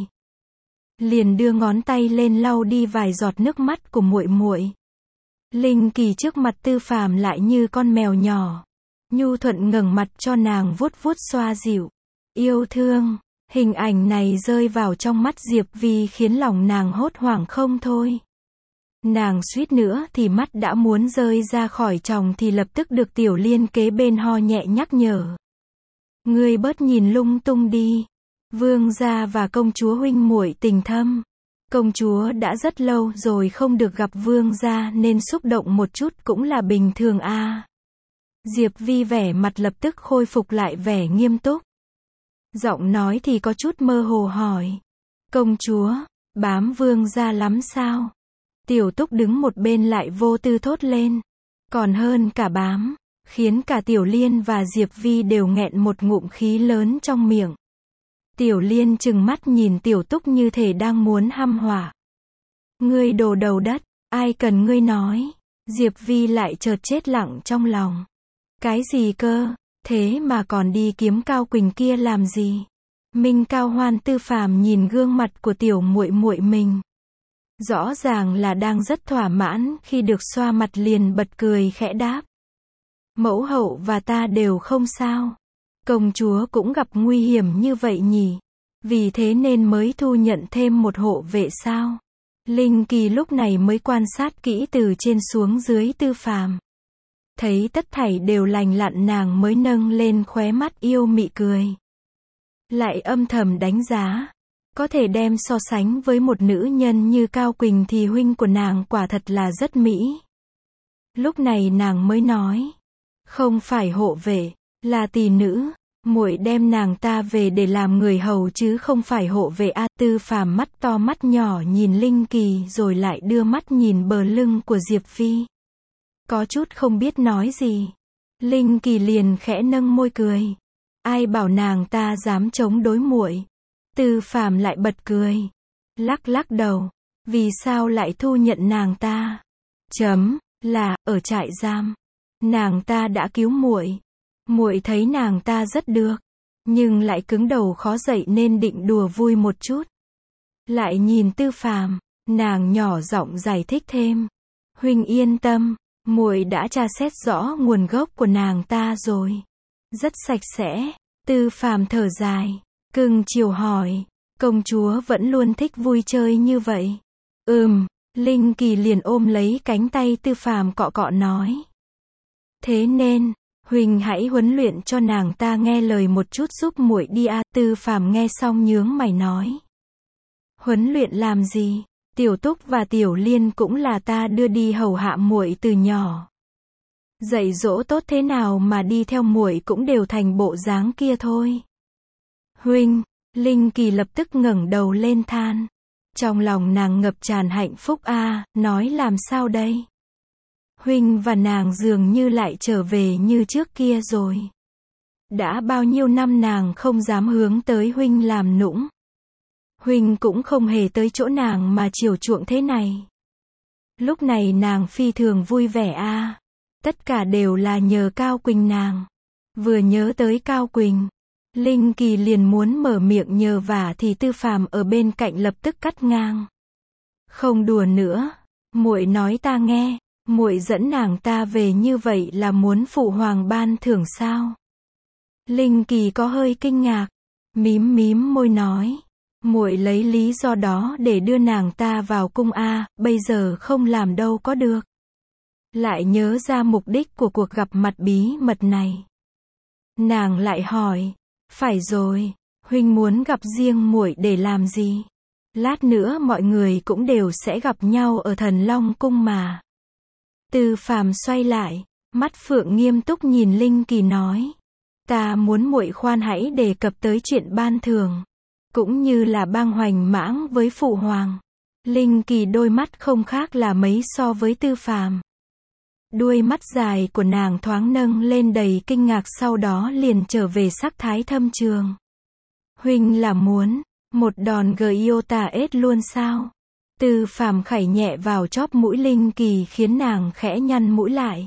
Liền đưa ngón tay lên lau đi vài giọt nước mắt của muội muội. Linh Kỳ trước mặt Tư Phàm lại như con mèo nhỏ, nhu thuận ngẩng mặt cho nàng vuốt vuốt xoa dịu. Yêu thương, hình ảnh này rơi vào trong mắt Diệp Vi khiến lòng nàng hốt hoảng không thôi. Nàng suýt nữa thì mắt đã muốn rơi ra khỏi tròng thì lập tức được Tiểu Liên kế bên ho nhẹ nhắc nhở. Ngươi bớt nhìn lung tung đi. Vương gia và công chúa huynh muội tình thâm. Công chúa đã rất lâu rồi không được gặp vương gia nên xúc động một chút cũng là bình thường a. À. Diệp Vi vẻ mặt lập tức khôi phục lại vẻ nghiêm túc. Giọng nói thì có chút mơ hồ hỏi. Công chúa, bám vương gia lắm sao? Tiểu Túc đứng một bên lại vô tư thốt lên. Còn hơn cả bám, khiến cả Tiểu Liên và Diệp Vi đều nghẹn một ngụm khí lớn trong miệng. Tiểu Liên trừng mắt nhìn Tiểu Túc như thể đang muốn hăm hỏa. Ngươi đồ đầu đất, ai cần ngươi nói? Diệp Vi lại chợt chết lặng trong lòng. Cái gì cơ? Thế mà còn đi kiếm Cao Quỳnh kia làm gì? Minh Cao Hoan Tư Phàm nhìn gương mặt của tiểu muội muội mình. Rõ ràng là đang rất thỏa mãn khi được xoa mặt liền bật cười khẽ đáp. Mẫu hậu và ta đều không sao. Công chúa cũng gặp nguy hiểm như vậy nhỉ? Vì thế nên mới thu nhận thêm một hộ vệ sao? Linh Kỳ lúc này mới quan sát kỹ từ trên xuống dưới Tư Phàm. Thấy tất thảy đều lành lặn, nàng mới nâng lên khóe mắt yêu mị cười. Lại âm thầm đánh giá. Có thể đem so sánh với một nữ nhân như Cao Quỳnh thì huynh của nàng quả thật là rất mỹ. Lúc này nàng mới nói. Không phải hộ vệ, là tỷ nữ. Muội đem nàng ta về để làm người hầu chứ không phải hộ vệ a. Tư Phàm mắt to mắt nhỏ nhìn Linh Kỳ rồi lại đưa mắt nhìn bờ lưng của Diệp Phi. Có chút không biết nói gì. Linh Kỳ liền khẽ nâng môi cười. Ai bảo nàng ta dám chống đối muội? Tư Phàm lại bật cười. Lắc lắc đầu. Vì sao lại thu nhận nàng ta? Chấm, là, ở trại giam. Nàng ta đã cứu muội. Muội thấy nàng ta rất được. Nhưng lại cứng đầu khó dậy nên định đùa vui một chút. Lại nhìn Tư Phàm, nàng nhỏ giọng giải thích thêm. Huynh yên tâm, muội đã tra xét rõ nguồn gốc của nàng ta rồi. Rất sạch sẽ. Tư Phàm thở dài. Cưng chiều hỏi. Công chúa vẫn luôn thích vui chơi như vậy. Ừm. Linh Kỳ liền ôm lấy cánh tay Tư Phàm cọ cọ nói. Thế nên, huynh hãy huấn luyện cho nàng ta nghe lời một chút giúp muội đi a. Tư Phàm nghe xong nhướng mày nói. Huấn luyện làm gì? Tiểu Túc và Tiểu Liên cũng là ta đưa đi hầu hạ muội từ nhỏ. Dạy dỗ tốt thế nào mà đi theo muội cũng đều thành bộ dáng kia thôi. Huynh, Linh Kỳ lập tức ngẩng đầu lên than. Trong lòng nàng ngập tràn hạnh phúc a, nói làm sao đây? Huynh và nàng dường như lại trở về như trước kia rồi. Đã bao nhiêu năm nàng không dám hướng tới huynh làm nũng. Huynh cũng không hề tới chỗ nàng mà chiều chuộng thế này. Lúc này nàng phi thường vui vẻ a. Tất cả đều là nhờ Cao Quỳnh nàng. Vừa nhớ tới Cao Quỳnh, Linh Kỳ liền muốn mở miệng nhờ vả thì Tư Phàm ở bên cạnh lập tức cắt ngang. Không đùa nữa, muội nói ta nghe, muội dẫn nàng ta về như vậy là muốn phụ hoàng ban thưởng sao? Linh Kỳ có hơi kinh ngạc, mím mím môi nói, muội lấy lý do đó để đưa nàng ta vào cung a, bây giờ không làm đâu có được. Lại nhớ ra mục đích của cuộc gặp mặt bí mật này. Nàng lại hỏi, phải rồi, huynh muốn gặp riêng muội để làm gì? Lát nữa mọi người cũng đều sẽ gặp nhau ở Thần Long cung mà. Tư Phàm xoay lại, mắt phượng nghiêm túc nhìn Linh Kỳ nói, ta muốn muội khoan hãy đề cập tới chuyện ban thưởng, cũng như là bang hoành mãng với phụ hoàng. Linh Kỳ đôi mắt không khác là mấy so với Tư Phàm. Đuôi mắt dài của nàng thoáng nâng lên đầy kinh ngạc, sau đó liền trở về sắc thái thâm trường. Huynh là muốn một đòn Giota ết luôn sao? Tư Phàm khẩy nhẹ vào chóp mũi Linh Kỳ khiến nàng khẽ nhăn mũi lại.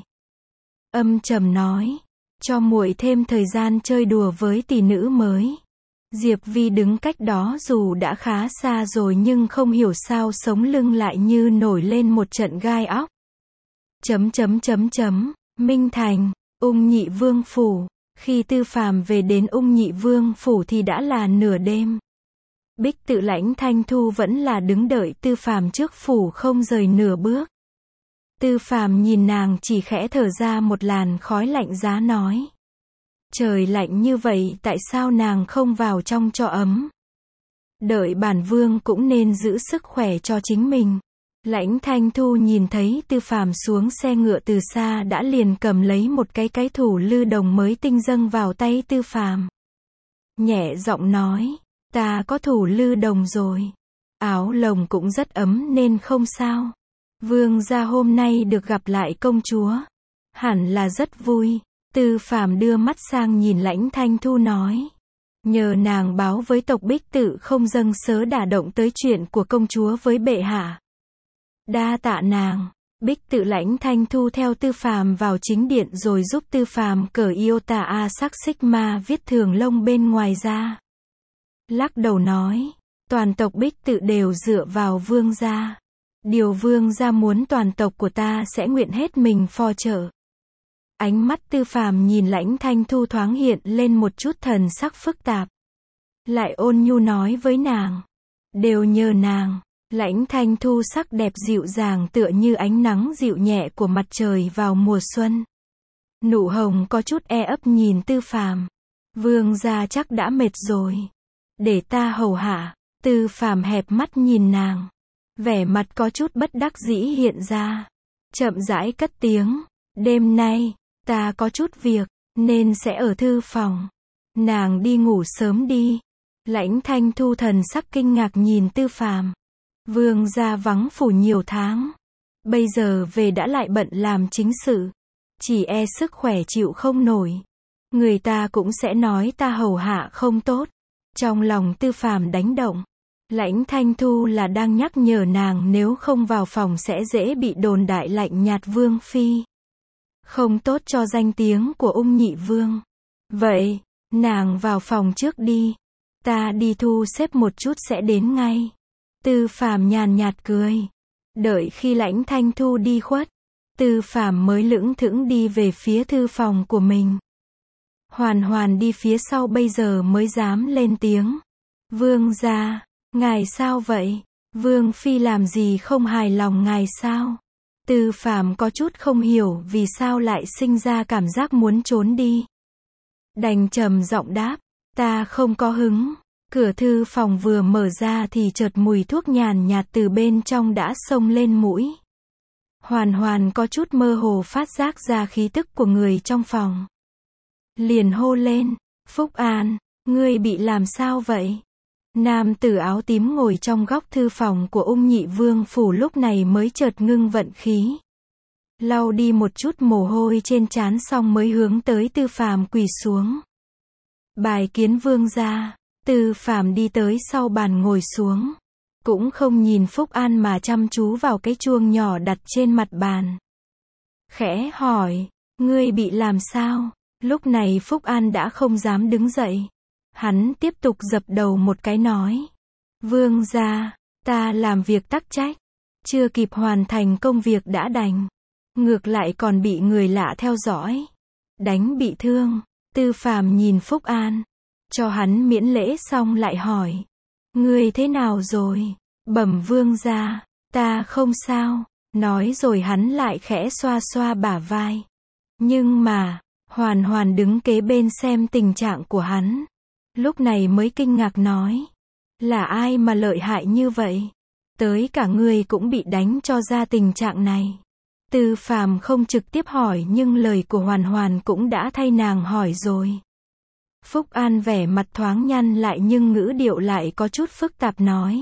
Âm trầm nói, cho muội thêm thời gian chơi đùa với tỷ nữ mới. Diệp Vi đứng cách đó dù đã khá xa rồi nhưng không hiểu sao sống lưng lại như nổi lên một trận gai óc. Chấm chấm chấm chấm, Minh Thành, Ung Nhị Vương phủ. Khi Tư Phàm về đến Ung Nhị Vương phủ thì đã là nửa đêm. Bích Tự Lãnh Thanh Thu vẫn là đứng đợi Tư Phàm trước phủ không rời nửa bước. Tư Phàm nhìn nàng chỉ khẽ thở ra một làn khói lạnh giá nói. Trời lạnh như vậy tại sao nàng không vào trong cho ấm? Đợi bản vương cũng nên giữ sức khỏe cho chính mình. Lãnh Thanh Thu nhìn thấy Tư Phàm xuống xe ngựa từ xa đã liền cầm lấy một cái cái thủ lư đồng mới tinh dâng vào tay Tư Phàm. Nhẹ giọng nói, ta có thủ lư đồng rồi. Áo lồng cũng rất ấm nên không sao. Vương gia hôm nay được gặp lại công chúa. Hẳn là rất vui. Tư Phàm đưa mắt sang nhìn Lãnh Thanh Thu nói. Nhờ nàng báo với tộc Bích Tự không dâng sớ đả động tới chuyện của công chúa với bệ hạ. Đa tạ nàng. Bích Tự Lãnh Thanh Thu theo Tư Phàm vào chính điện rồi giúp Tư Phàm cởi Iota A sắc Sigma viết thường lông bên ngoài ra. Lắc đầu nói, toàn tộc Bích Tự đều dựa vào vương gia. Điều vương gia muốn toàn tộc của ta sẽ nguyện hết mình phò trợ. Ánh mắt Tư Phàm nhìn Lãnh Thanh Thu thoáng hiện lên một chút thần sắc phức tạp. Lại ôn nhu nói với nàng. Đều nhờ nàng. Lãnh Thanh Thu sắc đẹp dịu dàng tựa như ánh nắng dịu nhẹ của mặt trời vào mùa xuân. Nụ hồng có chút e ấp nhìn Tư Phàm. Vương gia chắc đã mệt rồi. Để ta hầu hạ. Tư Phàm hẹp mắt nhìn nàng. Vẻ mặt có chút bất đắc dĩ hiện ra. Chậm rãi cất tiếng. Đêm nay, ta có chút việc, nên sẽ ở thư phòng. Nàng đi ngủ sớm đi. Lãnh Thanh Thu thần sắc kinh ngạc nhìn Tư Phàm. Vương gia vắng phủ nhiều tháng. Bây giờ về đã lại bận làm chính sự. Chỉ e sức khỏe chịu không nổi. Người ta cũng sẽ nói ta hầu hạ không tốt. Trong lòng Tư Phàm đánh động. Lãnh Thanh Thu là đang nhắc nhở nàng nếu không vào phòng sẽ dễ bị đồn đại lạnh nhạt vương phi. Không tốt cho danh tiếng của ung nhị vương. Vậy, nàng vào phòng trước đi. Ta đi thu xếp một chút sẽ đến ngay. Tư Phàm nhàn nhạt cười. Đợi khi Lãnh Thanh Thu đi khuất, Tư Phàm mới lững thững đi về phía thư phòng của mình. Hoàn Hoàn đi phía sau bây giờ mới dám lên tiếng. Vương gia, ngài sao vậy? Vương phi làm gì không hài lòng ngài sao? Tư Phàm có chút không hiểu vì sao lại sinh ra cảm giác muốn trốn đi. Đành trầm giọng đáp, ta không có hứng. Cửa thư phòng vừa mở ra thì chợt mùi thuốc nhàn nhạt từ bên trong đã xông lên mũi. Hoàn Hoàn có chút mơ hồ phát giác ra khí tức của người trong phòng. Liền hô lên, Phúc An, ngươi bị làm sao vậy? Nam tử áo tím ngồi trong góc thư phòng của ung nhị vương phủ lúc này mới chợt ngưng vận khí. Lau đi một chút mồ hôi trên trán xong mới hướng tới Tư Phàm quỳ xuống. Bài kiến vương gia. Tư Phàm đi tới sau bàn ngồi xuống. Cũng không nhìn Phúc An mà chăm chú vào cái chuông nhỏ đặt trên mặt bàn. Khẽ hỏi, ngươi bị làm sao? Lúc này Phúc An đã không dám đứng dậy. Hắn tiếp tục dập đầu một cái nói. Vương gia, ta làm việc tắc trách. Chưa kịp hoàn thành công việc đã đành. Ngược lại còn bị người lạ theo dõi. Đánh bị thương. Tư Phàm nhìn Phúc An. Cho hắn miễn lễ xong lại hỏi. Ngươi thế nào rồi? Bẩm vương gia, ta không sao. Nói rồi hắn lại khẽ xoa xoa bả vai. Nhưng mà, Hoàn Hoàn đứng kế bên xem tình trạng của hắn. Lúc này mới kinh ngạc nói. Là ai mà lợi hại như vậy? Tới cả người cũng bị đánh cho ra tình trạng này. Tư Phàm không trực tiếp hỏi nhưng lời của Hoàn Hoàn cũng đã thay nàng hỏi rồi. Phúc An vẻ mặt thoáng nhăn lại nhưng ngữ điệu lại có chút phức tạp nói.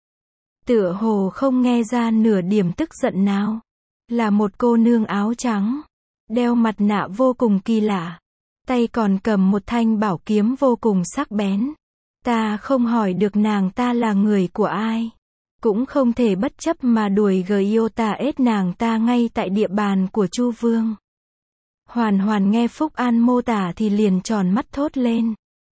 Tựa hồ không nghe ra nửa điểm tức giận nào. Là một cô nương áo trắng. Đeo mặt nạ vô cùng kỳ lạ. Tay còn cầm một thanh bảo kiếm vô cùng sắc bén. Ta không hỏi được nàng ta là người của ai. Cũng không thể bất chấp mà đuổi Giota ết nàng ta ngay tại địa bàn của Chu Vương. Hoàn Hoàn nghe Phúc An mô tả thì liền tròn mắt thốt lên.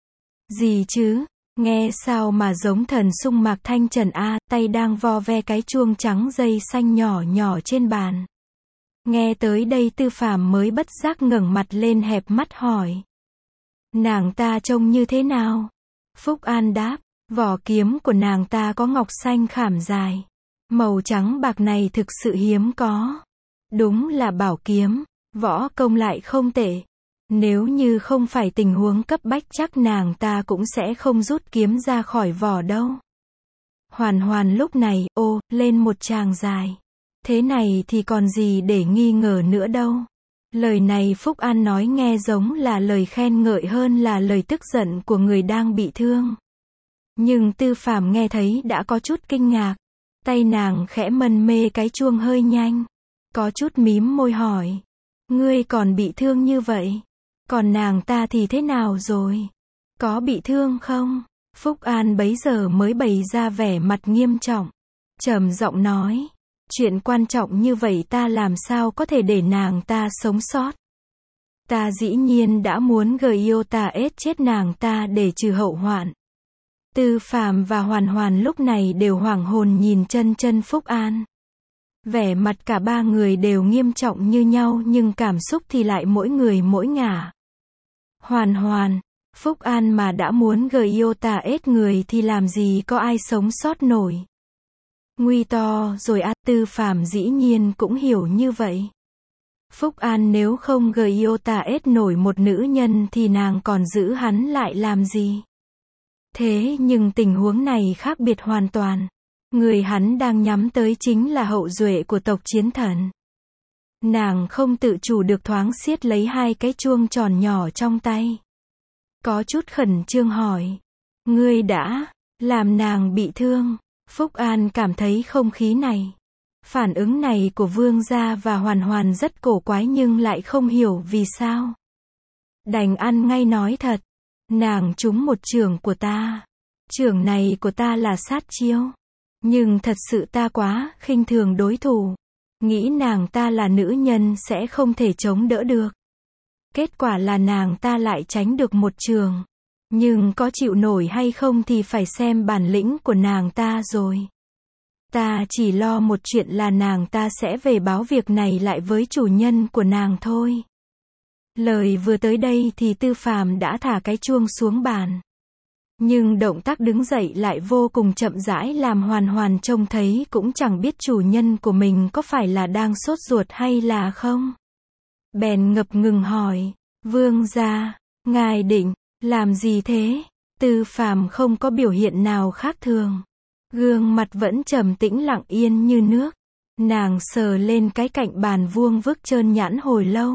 Gì chứ? Nghe sao mà giống thần sung Mạc Thanh Trần a, tay đang vo ve cái chuông trắng dây xanh nhỏ nhỏ trên bàn. Nghe tới đây Tư Phàm mới bất giác ngẩng mặt lên hẹp mắt hỏi. Nàng ta trông như thế nào? Phúc An đáp, vỏ kiếm của nàng ta có ngọc xanh khảm dài. Màu trắng bạc này thực sự hiếm có. Đúng là bảo kiếm, võ công lại không tệ. Nếu như không phải tình huống cấp bách chắc nàng ta cũng sẽ không rút kiếm ra khỏi vỏ đâu. Hoàn Hoàn lúc này, ô, lên một tràng dài. Thế này thì còn gì để nghi ngờ nữa đâu. Lời này Phúc An nói nghe giống là lời khen ngợi hơn là lời tức giận của người đang bị thương. Nhưng Tư Phàm nghe thấy đã có chút kinh ngạc. Tay nàng khẽ mân mê cái chuông hơi nhanh. Có chút mím môi hỏi. Ngươi còn bị thương như vậy? Còn nàng ta thì thế nào rồi? Có bị thương không? Phúc An bấy giờ mới bày ra vẻ mặt nghiêm trọng. Trầm giọng nói. Chuyện quan trọng như vậy ta làm sao có thể để nàng ta sống sót? Ta dĩ nhiên đã muốn Giota ết chết nàng ta để trừ hậu hoạn. Tư Phàm và Hoàn Hoàn lúc này đều hoảng hồn nhìn chân chân Phúc An. Vẻ mặt cả ba người đều nghiêm trọng như nhau nhưng cảm xúc thì lại mỗi người mỗi ngả. Hoàn Hoàn, Phúc An mà đã muốn gờ yêu tà ết người thì làm gì có ai sống sót nổi. Nguy to rồi á, Tư Phàm dĩ nhiên cũng hiểu như vậy. Phúc An nếu không gờ yêu tà ết nổi một nữ nhân thì nàng còn giữ hắn lại làm gì. Thế nhưng tình huống này khác biệt hoàn toàn. Người hắn đang nhắm tới chính là hậu duệ của tộc Chiến Thần. Nàng không tự chủ được thoáng siết lấy hai cái chuông tròn nhỏ trong tay. Có chút khẩn trương hỏi. Ngươi đã làm nàng bị thương. Phúc An cảm thấy không khí này, phản ứng này của Vương gia và Hoàn Hoàn rất cổ quái nhưng lại không hiểu vì sao. Đành ăn ngay nói thật. Nàng trúng một chưởng của ta. Chưởng này của ta là sát chiêu. Nhưng thật sự ta quá khinh thường đối thủ. Nghĩ nàng ta là nữ nhân sẽ không thể chống đỡ được. Kết quả là nàng ta lại tránh được một chưởng. Nhưng có chịu nổi hay không thì phải xem bản lĩnh của nàng ta rồi. Ta chỉ lo một chuyện là nàng ta sẽ về báo việc này lại với chủ nhân của nàng thôi. Lời vừa tới đây thì Tư Phàm đã thả cái chuông xuống bàn. Nhưng động tác đứng dậy lại vô cùng chậm rãi làm Hoàn Hoàn trông thấy cũng chẳng biết chủ nhân của mình có phải là đang sốt ruột hay là không. Bèn ngập ngừng hỏi, Vương gia, ngài định làm gì thế? Tư Phàm không có biểu hiện nào khác thường. Gương mặt vẫn trầm tĩnh lặng yên như nước. Nàng sờ lên cái cạnh bàn vuông vức trơn nhẵn hồi lâu.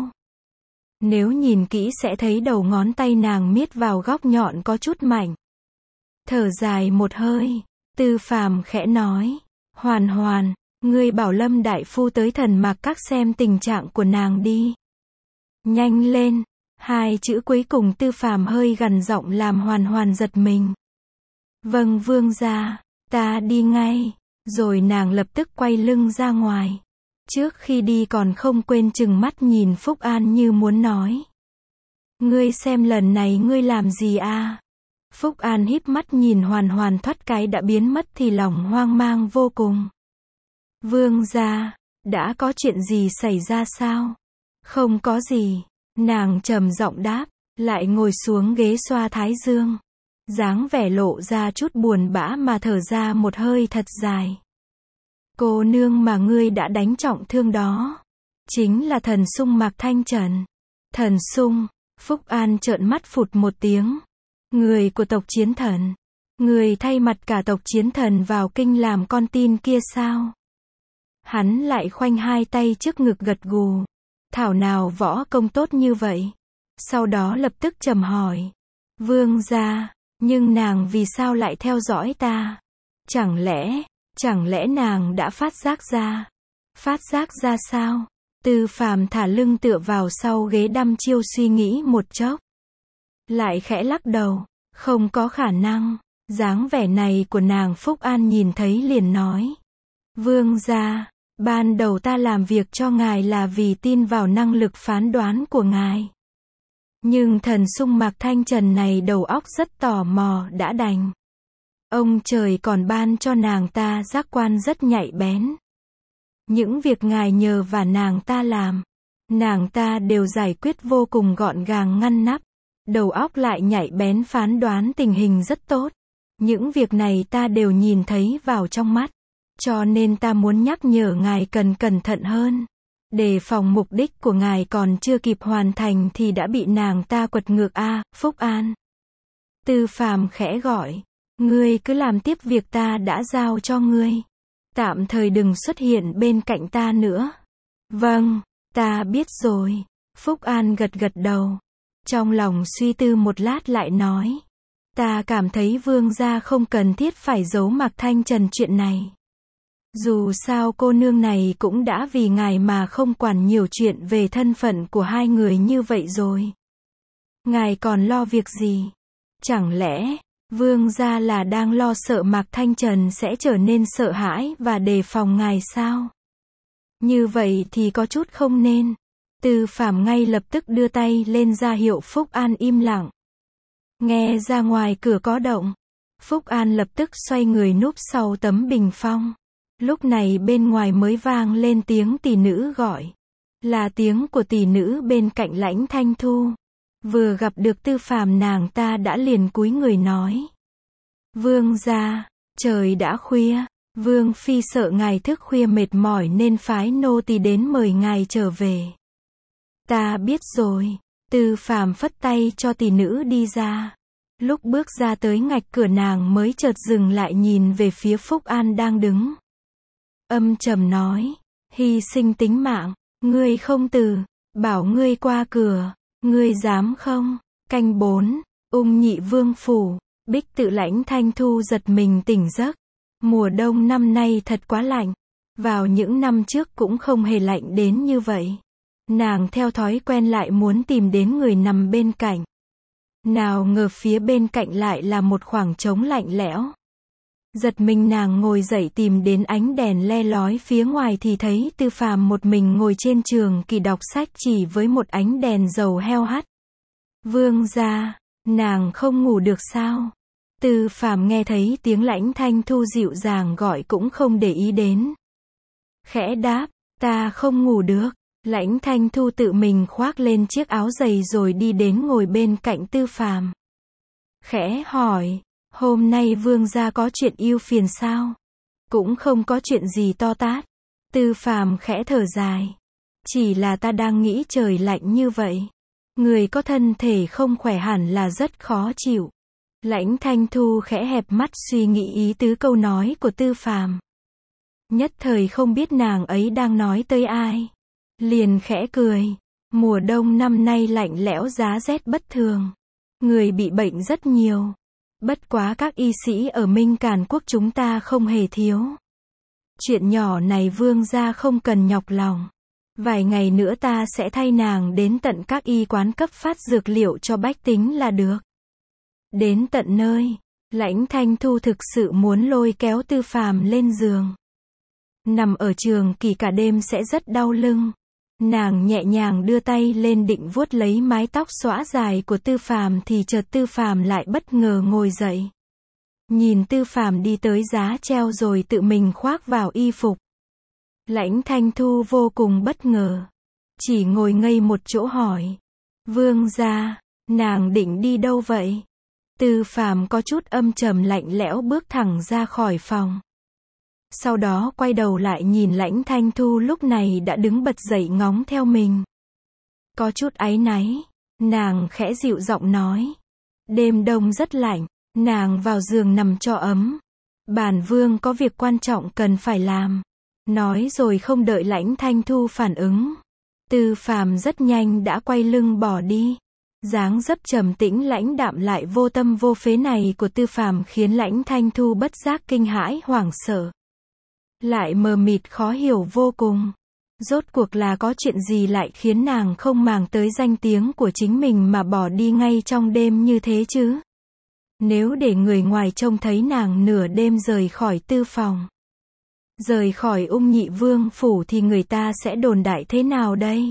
Nếu nhìn kỹ sẽ thấy đầu ngón tay nàng miết vào góc nhọn có chút mạnh. Thở dài một hơi, Tư Phàm khẽ nói, Hoàn Hoàn, ngươi bảo Lâm đại phu tới Thần Mạc Các xem tình trạng của nàng đi. Nhanh lên. Hai chữ cuối cùng Tư Phàm hơi gằn giọng làm Hoàn Hoàn giật mình. Vâng vương gia, ta đi ngay. Rồi nàng lập tức quay lưng ra ngoài. Trước khi đi còn không quên trừng mắt nhìn Phúc An như muốn nói. Ngươi xem lần này ngươi làm gì à? Phúc An híp mắt nhìn Hoàn Hoàn thoát cái đã biến mất thì lòng hoang mang vô cùng. Vương gia, đã có chuyện gì xảy ra sao? Không có gì. Nàng trầm giọng đáp, lại ngồi xuống ghế xoa thái dương. Dáng vẻ lộ ra chút buồn bã mà thở ra một hơi thật dài. Cô nương mà ngươi đã đánh trọng thương đó, chính là thần sung Mạc Thanh Trần. Thần sung, Phúc An trợn mắt phụt một tiếng. Người của tộc Chiến Thần. Người thay mặt cả tộc Chiến Thần vào kinh làm con tin kia sao? Hắn lại khoanh hai tay trước ngực gật gù. Thảo nào võ công tốt như vậy. Sau đó lập tức trầm hỏi. Vương gia, nhưng nàng vì sao lại theo dõi ta? Chẳng lẽ, chẳng lẽ nàng đã phát giác ra? Phát giác ra sao? Tư Phàm thả lưng tựa vào sau ghế đăm chiêu suy nghĩ một chốc. Lại khẽ lắc đầu, không có khả năng. Dáng vẻ này của nàng Phúc An nhìn thấy liền nói. Vương gia, ban đầu ta làm việc cho ngài là vì tin vào năng lực phán đoán của ngài. Nhưng thần sung Mạc Thanh Trần này đầu óc rất tò mò đã đành. Ông trời còn ban cho nàng ta giác quan rất nhạy bén. Những việc ngài nhờ và nàng ta làm, nàng ta đều giải quyết vô cùng gọn gàng ngăn nắp. Đầu óc lại nhạy bén phán đoán tình hình rất tốt. Những việc này ta đều nhìn thấy vào trong mắt. Cho nên ta muốn nhắc nhở ngài cần cẩn thận hơn. Đề phòng mục đích của ngài còn chưa kịp hoàn thành thì đã bị nàng ta quật ngược a à, Phúc An. Tư Phàm khẽ gọi. Ngươi cứ làm tiếp việc ta đã giao cho ngươi. Tạm thời đừng xuất hiện bên cạnh ta nữa. Vâng, ta biết rồi. Phúc An gật gật đầu. Trong lòng suy tư một lát lại nói. Ta cảm thấy vương gia không cần thiết phải giấu Mạc Thanh Trần chuyện này. Dù sao cô nương này cũng đã vì ngài mà không quản nhiều chuyện về thân phận của hai người như vậy rồi. Ngài còn lo việc gì? Chẳng lẽ, vương gia là đang lo sợ Mạc Thanh Trần sẽ trở nên sợ hãi và đề phòng ngài sao? Như vậy thì có chút không nên. Tư Phàm ngay lập tức đưa tay lên ra hiệu Phúc An im lặng. Nghe ra ngoài cửa có động. Phúc An lập tức xoay người núp sau tấm bình phong. Lúc này bên ngoài mới vang lên tiếng tỷ nữ gọi. Là tiếng của tỷ nữ bên cạnh Lãnh Thanh Thu. Vừa gặp được Tư Phàm nàng ta đã liền cúi người nói. Vương gia, trời đã khuya, Vương phi sợ ngài thức khuya mệt mỏi nên phái nô tỳ đến mời ngài trở về. Ta biết rồi. Tư Phàm phất tay cho tỷ nữ đi ra. Lúc bước ra tới ngạch cửa nàng mới chợt dừng lại nhìn về phía Phúc An đang đứng. Âm trầm nói, hy sinh tính mạng, ngươi không từ, bảo ngươi qua cửa, ngươi dám không? Canh bốn, Ung Nhị Vương phủ, Bích Tự Lãnh Thanh Thu giật mình tỉnh giấc. Mùa đông năm nay thật quá lạnh. Vào những năm trước cũng không hề lạnh đến như vậy. Nàng theo thói quen lại muốn tìm đến người nằm bên cạnh. Nào ngờ phía bên cạnh lại là một khoảng trống lạnh lẽo. Giật mình nàng ngồi dậy tìm đến ánh đèn le lói phía ngoài thì thấy Tư Phàm một mình ngồi trên trường kỳ đọc sách chỉ với một ánh đèn dầu heo hắt. Vương gia, nàng không ngủ được sao? Tư Phàm nghe thấy tiếng Lãnh Thanh Thu dịu dàng gọi cũng không để ý đến. Khẽ đáp, ta không ngủ được. Lãnh Thanh Thu tự mình khoác lên chiếc áo dày rồi đi đến ngồi bên cạnh Tư Phàm. Khẽ hỏi, hôm nay vương gia có chuyện ưu phiền sao? Cũng không có chuyện gì to tát. Tư Phàm khẽ thở dài. Chỉ là ta đang nghĩ trời lạnh như vậy. Người có thân thể không khỏe hẳn là rất khó chịu. Lãnh Thanh Thu khẽ hẹp mắt suy nghĩ ý tứ câu nói của Tư Phàm. Nhất thời không biết nàng ấy đang nói tới ai. Liền khẽ cười. Mùa đông năm nay lạnh lẽo giá rét bất thường. Người bị bệnh rất nhiều. Bất quá các y sĩ ở Minh Càn Quốc chúng ta không hề thiếu. Chuyện nhỏ này vương gia không cần nhọc lòng. Vài ngày nữa ta sẽ thay nàng đến tận các y quán cấp phát dược liệu cho bách tính là được. Đến tận nơi, Lãnh Thanh Thu thực sự muốn lôi kéo Tư Phàm lên giường. Nằm ở trường kỳ cả đêm sẽ rất đau lưng. Nàng nhẹ nhàng đưa tay lên định vuốt lấy mái tóc xõa dài của Tư Phàm thì chợt Tư Phàm lại bất ngờ ngồi dậy. Nhìn Tư Phàm đi tới giá treo rồi tự mình khoác vào y phục. Lãnh Thanh Thu vô cùng bất ngờ. Chỉ ngồi ngây một chỗ hỏi. Vương gia, nàng định đi đâu vậy? Tư Phàm có chút âm trầm lạnh lẽo bước thẳng ra khỏi phòng. Sau đó quay đầu lại nhìn Lãnh Thanh Thu lúc này đã đứng bật dậy ngóng theo mình. Có chút áy náy, nàng khẽ dịu giọng nói. Đêm đông rất lạnh, nàng vào giường nằm cho ấm. Bản vương có việc quan trọng cần phải làm. Nói rồi không đợi Lãnh Thanh Thu phản ứng. Tư Phàm rất nhanh đã quay lưng bỏ đi. Dáng dấp trầm tĩnh lãnh đạm lại vô tâm vô phế này của Tư Phàm khiến Lãnh Thanh Thu bất giác kinh hãi hoảng sợ. Lại mờ mịt khó hiểu vô cùng. Rốt cuộc là có chuyện gì lại khiến nàng không màng tới danh tiếng của chính mình mà bỏ đi ngay trong đêm như thế chứ? Nếu để người ngoài trông thấy nàng nửa đêm rời khỏi tư phòng, rời khỏi Ung Nhị Vương phủ thì người ta sẽ đồn đại thế nào đây?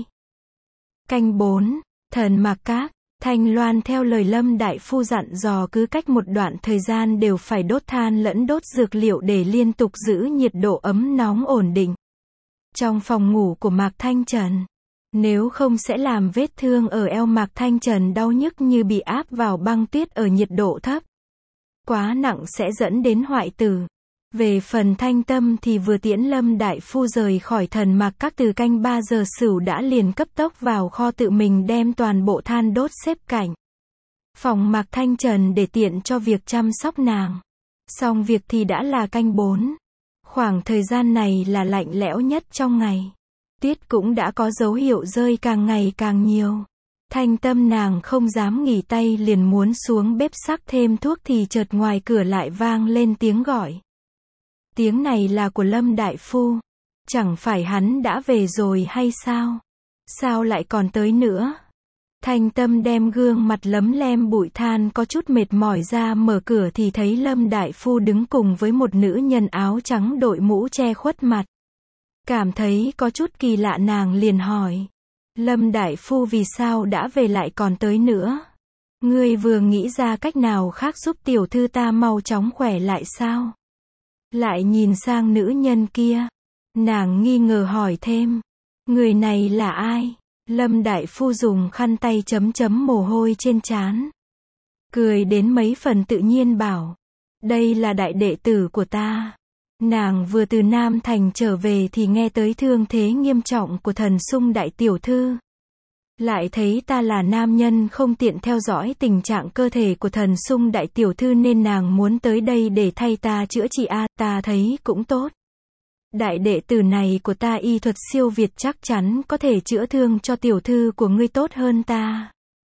Canh bốn, Thần Mạc Các. Thanh Loan theo lời Lâm Đại Phu dặn dò cứ cách một đoạn thời gian đều phải đốt than lẫn đốt dược liệu để liên tục giữ nhiệt độ ấm nóng ổn định. Trong phòng ngủ của Mạc Thanh Trần, nếu không sẽ làm vết thương ở eo Mạc Thanh Trần đau nhức như bị áp vào băng tuyết ở nhiệt độ thấp. Quá nặng sẽ dẫn đến hoại tử. Về phần Thanh Tâm thì vừa tiễn Lâm Đại Phu rời khỏi Thần Mạc Các từ canh ba giờ Sửu đã liền cấp tốc vào kho tự mình đem toàn bộ than đốt xếp cạnh phòng Mạc Thanh Trần để tiện cho việc chăm sóc nàng. Xong việc thì đã là canh bốn. Khoảng thời gian này là lạnh lẽo nhất trong ngày. Tuyết cũng đã có dấu hiệu rơi càng ngày càng nhiều. Thanh Tâm nàng không dám nghỉ tay liền muốn xuống bếp sắc thêm thuốc thì chợt ngoài cửa lại vang lên tiếng gọi. Tiếng này là của Lâm Đại Phu. Chẳng phải hắn đã về rồi hay sao? Sao lại còn tới nữa? Thanh Tâm đem gương mặt lấm lem bụi than có chút mệt mỏi ra mở cửa thì thấy Lâm Đại Phu đứng cùng với một nữ nhân áo trắng đội mũ che khuất mặt. Cảm thấy có chút kỳ lạ nàng liền hỏi. Lâm Đại Phu vì sao đã về lại còn tới nữa? Ngươi vừa nghĩ ra cách nào khác giúp tiểu thư ta mau chóng khỏe lại sao? Lại nhìn sang nữ nhân kia. Nàng nghi ngờ hỏi thêm. Người này là ai? Lâm đại phu dùng khăn tay chấm chấm mồ hôi trên trán. Cười đến mấy phần tự nhiên bảo. Đây là đại đệ tử của ta. Nàng vừa từ Nam Thành trở về thì nghe tới thương thế nghiêm trọng của Thần Sung đại tiểu thư. Lại thấy ta là nam nhân không tiện theo dõi tình trạng cơ thể của Thần Sung đại tiểu thư nên nàng muốn tới đây để thay ta chữa trị a, ta thấy cũng tốt. Đại đệ tử này của ta y thuật siêu việt chắc chắn có thể chữa thương cho tiểu thư của ngươi tốt hơn ta.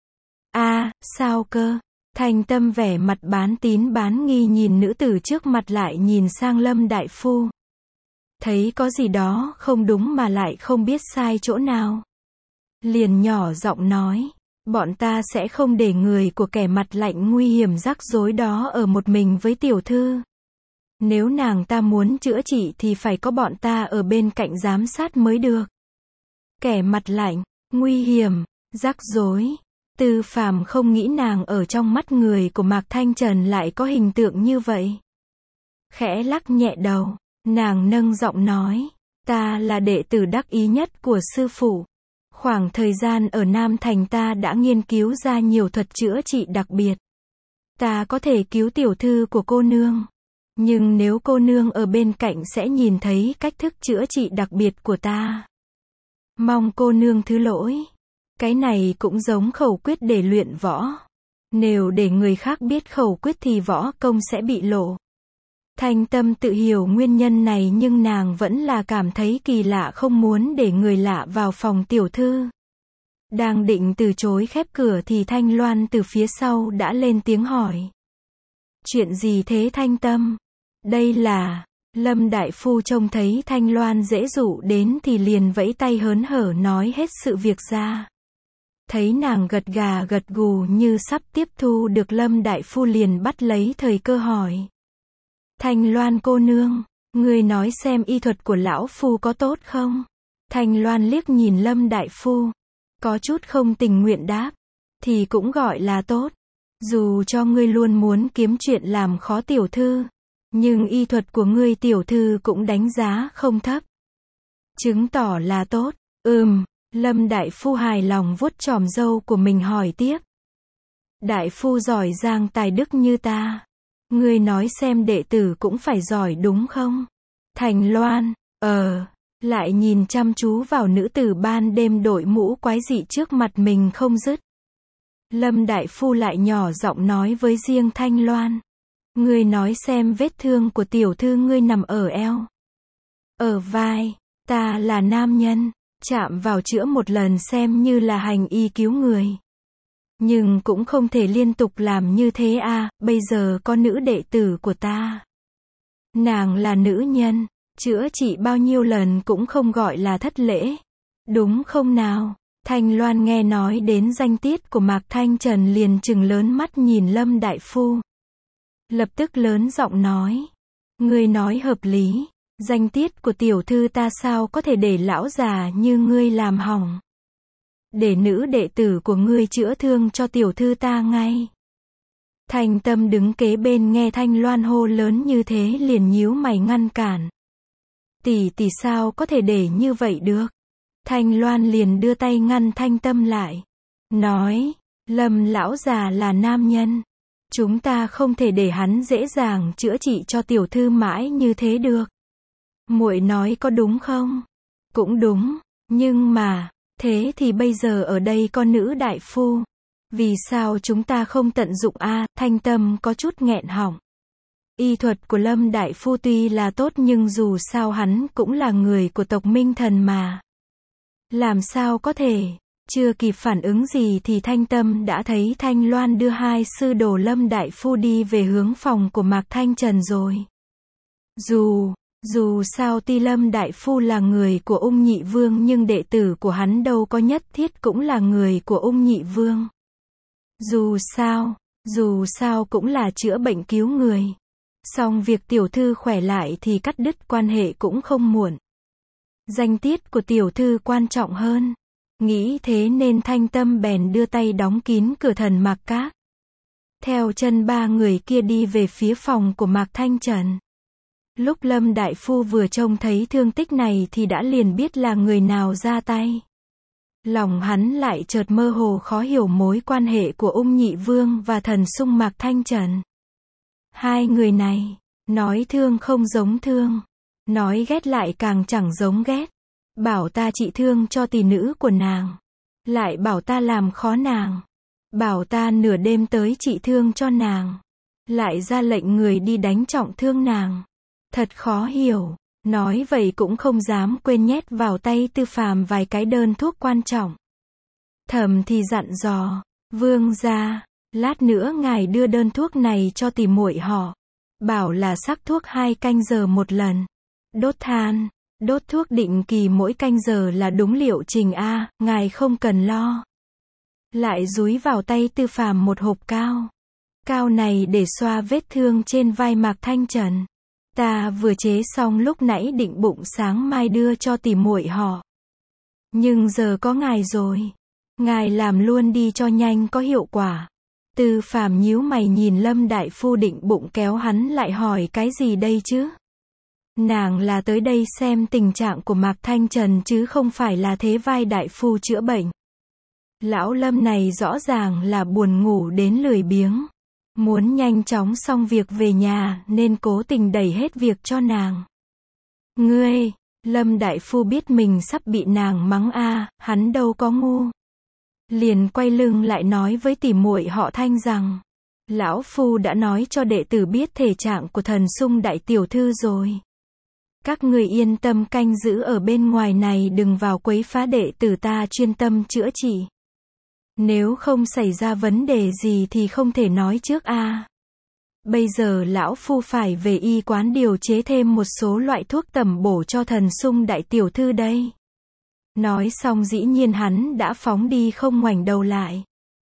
A, sao cơ? Thành Tâm vẻ mặt bán tín bán nghi nhìn nữ tử trước mặt lại nhìn sang Lâm đại phu. Thấy có gì đó không đúng mà lại không biết sai chỗ nào. Liền nhỏ giọng nói, bọn ta sẽ không để người của kẻ mặt lạnh nguy hiểm rắc rối đó ở một mình với tiểu thư. Nếu nàng ta muốn chữa trị thì phải có bọn ta ở bên cạnh giám sát mới được. Kẻ mặt lạnh, nguy hiểm, rắc rối. Tư Phàm không nghĩ nàng ở trong mắt người của Mạc Thanh Trần lại có hình tượng như vậy. Khẽ lắc nhẹ đầu, nàng nâng giọng nói, ta là đệ tử đắc ý nhất của sư phụ. Khoảng thời gian ở Nam Thành ta đã nghiên cứu ra nhiều thuật chữa trị đặc biệt. Ta có thể cứu tiểu thư của cô nương. Nhưng nếu cô nương ở bên cạnh sẽ nhìn thấy cách thức chữa trị đặc biệt của ta. Mong cô nương thứ lỗi. Cái này cũng giống khẩu quyết để luyện võ. Nếu để người khác biết khẩu quyết thì võ công sẽ bị lộ. Thanh Tâm tự hiểu nguyên nhân này nhưng nàng vẫn là cảm thấy kỳ lạ không muốn để người lạ vào phòng tiểu thư. Đang định từ chối khép cửa thì Thanh Loan từ phía sau đã lên tiếng hỏi. Chuyện gì thế Thanh Tâm? Đây là... Lâm đại phu trông thấy Thanh Loan dễ dụ đến thì liền vẫy tay hớn hở nói hết sự việc ra. Thấy nàng gật gà gật gù như sắp tiếp thu được Lâm đại phu liền bắt lấy thời cơ hỏi. Thanh Loan cô nương, người nói xem y thuật của lão phu có tốt không? Thanh Loan liếc nhìn Lâm đại phu, có chút không tình nguyện đáp, thì cũng gọi là tốt. Dù cho ngươi luôn muốn kiếm chuyện làm khó tiểu thư, nhưng y thuật của ngươi tiểu thư cũng đánh giá không thấp. Chứng tỏ là tốt. Ừm, Lâm đại phu hài lòng vuốt chòm râu của mình hỏi tiếp. Đại phu giỏi giang tài đức như ta. Ngươi nói xem đệ tử cũng phải giỏi đúng không? Thành Loan, ờ, lại nhìn chăm chú vào nữ tử ban đêm đội mũ quái dị trước mặt mình không dứt. Lâm đại phu lại nhỏ giọng nói với riêng Thanh Loan. Ngươi nói xem vết thương của tiểu thư ngươi nằm ở eo. Ở vai, ta là nam nhân, chạm vào chữa một lần xem như là hành y cứu người. Nhưng cũng không thể liên tục làm như thế à, bây giờ có nữ đệ tử của ta. Nàng là nữ nhân, chữa trị bao nhiêu lần cũng không gọi là thất lễ. Đúng không nào? Thanh Loan nghe nói đến danh tiết của Mạc Thanh Trần liền trừng lớn mắt nhìn Lâm đại phu. Lập tức lớn giọng nói. Ngươi nói hợp lý, danh tiết của tiểu thư ta sao có thể để lão già như ngươi làm hỏng. Để nữ đệ tử của ngươi chữa thương cho tiểu thư ta ngay. Thành Tâm đứng kế bên nghe Thanh Loan hô lớn như thế liền nhíu mày ngăn cản. Tỷ tỷ sao có thể để như vậy được? Thanh Loan liền đưa tay ngăn Thanh Tâm lại. Nói, Lâm lão già là nam nhân. Chúng ta không thể để hắn dễ dàng chữa trị cho tiểu thư mãi như thế được. Muội nói có đúng không? Cũng đúng, nhưng mà, thế thì bây giờ ở đây có nữ đại phu. Vì sao chúng ta không tận dụng a? Thanh Tâm có chút nghẹn họng. Y thuật của Lâm đại phu tuy là tốt nhưng dù sao hắn cũng là người của tộc Minh Thần mà. Làm sao có thể? Chưa kịp phản ứng gì thì Thanh Tâm đã thấy Thanh Loan đưa hai sư đồ Lâm đại phu đi về hướng phòng của Mạc Thanh Trần rồi. Dù, dù sao tuy Lâm đại phu là người của Ung Nhị Vương nhưng đệ tử của hắn đâu có nhất thiết cũng là người của Ung Nhị Vương. Dù sao, dù sao cũng là chữa bệnh cứu người. Song việc tiểu thư khỏe lại thì cắt đứt quan hệ cũng không muộn. Danh tiết của tiểu thư quan trọng hơn. Nghĩ thế nên Thanh Tâm bèn đưa tay đóng kín cửa Thần Mạc Các. Theo chân ba người kia đi về phía phòng của Mạc Thanh Trần. Lúc Lâm Đại Phu vừa trông thấy thương tích này thì đã liền biết là người nào ra tay. Lòng hắn lại chợt mơ hồ khó hiểu mối quan hệ của Ung Nhị Vương và thần sung Mạc Thanh Trần. Hai người này, nói thương không giống thương, nói ghét lại càng chẳng giống ghét. Bảo ta trị thương cho tỷ nữ của nàng, lại bảo ta làm khó nàng. Bảo ta nửa đêm tới trị thương cho nàng, lại ra lệnh người đi đánh trọng thương nàng. Thật khó hiểu, nói vậy cũng không dám quên nhét vào tay Tư Phàm vài cái đơn thuốc quan trọng. Thầm thì dặn dò, vương gia, lát nữa ngài đưa đơn thuốc này cho tỷ muội họ. Bảo là sắc thuốc hai canh giờ một lần. Đốt than, đốt thuốc định kỳ mỗi canh giờ là đúng liệu trình a, ngài không cần lo. Lại dúi vào tay Tư Phàm một hộp cao. Cao này để xoa vết thương trên vai Mạc Thanh Trần. Ta vừa chế xong lúc nãy định bụng sáng mai đưa cho tỷ muội họ. Nhưng giờ có ngài rồi. Ngài làm luôn đi cho nhanh có hiệu quả. Tư Phàm nhíu mày nhìn Lâm Đại Phu định bụng kéo hắn lại hỏi cái gì đây chứ? Nàng là tới đây xem tình trạng của Mạc Thanh Trần chứ không phải là thế vai Đại Phu chữa bệnh. Lão Lâm này rõ ràng là buồn ngủ đến lười biếng. Muốn nhanh chóng xong việc về nhà nên cố tình đẩy hết việc cho nàng. Ngươi, Lâm Đại Phu biết mình sắp bị nàng mắng a, hắn đâu có ngu. Liền quay lưng lại nói với tỷ muội họ Thanh rằng, lão phu đã nói cho đệ tử biết thể trạng của thần sung đại tiểu thư rồi. Các người yên tâm canh giữ ở bên ngoài này đừng vào quấy phá đệ tử ta chuyên tâm chữa trị. Nếu không xảy ra vấn đề gì thì không thể nói trước a. Bây giờ lão phu phải về y quán điều chế thêm một số loại thuốc tẩm bổ cho thần sung đại tiểu thư đây. Nói xong dĩ nhiên hắn đã phóng đi không ngoảnh đầu lại.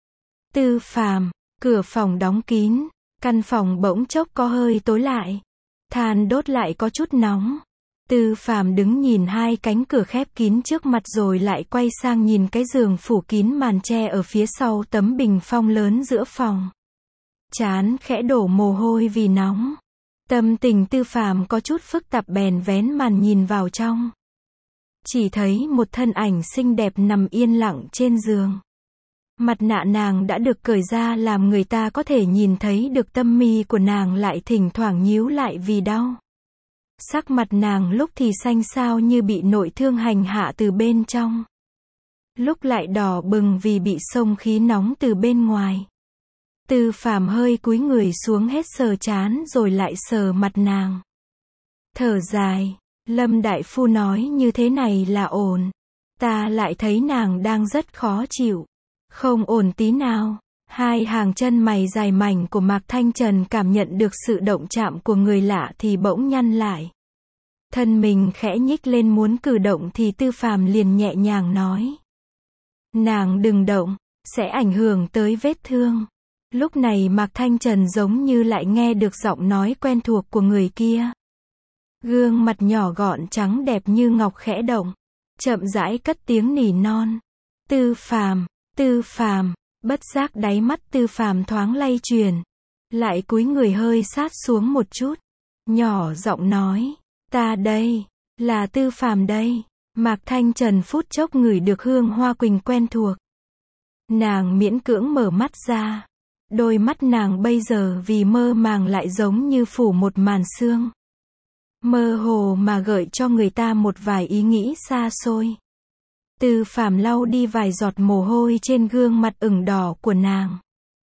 Tư Phàm, cửa phòng đóng kín, căn phòng bỗng chốc có hơi tối lại. Than đốt lại có chút nóng. Tư Phàm đứng nhìn hai cánh cửa khép kín trước mặt rồi lại quay sang nhìn cái giường phủ kín màn tre ở phía sau tấm bình phong lớn giữa phòng. Trán khẽ đổ mồ hôi vì nóng. Tâm tình Tư Phàm có chút phức tạp bèn vén màn nhìn vào trong. Chỉ thấy một thân ảnh xinh đẹp nằm yên lặng trên giường. Mặt nạ nàng đã được cởi ra làm người ta có thể nhìn thấy được tâm mi của nàng lại thỉnh thoảng nhíu lại vì đau. Sắc mặt nàng lúc thì xanh xao như bị nội thương hành hạ từ bên trong. Lúc lại đỏ bừng vì bị xông khí nóng từ bên ngoài. Tư Phàm hơi cúi người xuống hết sờ trán rồi lại sờ mặt nàng. Thở dài, Lâm Đại Phu nói như thế này là ổn. Ta lại thấy nàng đang rất khó chịu. Không ổn tí nào. Hai hàng chân mày dài mảnh của Mạc Thanh Trần cảm nhận được sự động chạm của người lạ thì bỗng nhăn lại. Thân mình khẽ nhích lên muốn cử động thì Tư Phàm liền nhẹ nhàng nói. Nàng đừng động, sẽ ảnh hưởng tới vết thương. Lúc này Mạc Thanh Trần giống như lại nghe được giọng nói quen thuộc của người kia. Gương mặt nhỏ gọn trắng đẹp như ngọc khẽ động. Chậm rãi cất tiếng nỉ non. Tư Phàm, Tư Phàm. Bất giác đáy mắt Tư Phàm thoáng lay chuyển. Lại cúi người hơi sát xuống một chút. Nhỏ giọng nói. Ta đây. Là Tư Phàm đây. Mạc Thanh Trần phút chốc ngửi được hương hoa quỳnh quen thuộc. Nàng miễn cưỡng mở mắt ra. Đôi mắt nàng bây giờ vì mơ màng lại giống như phủ một màn sương. Mơ hồ mà gợi cho người ta một vài ý nghĩ xa xôi. Tư Phàm lau đi vài giọt mồ hôi trên gương mặt ửng đỏ của nàng.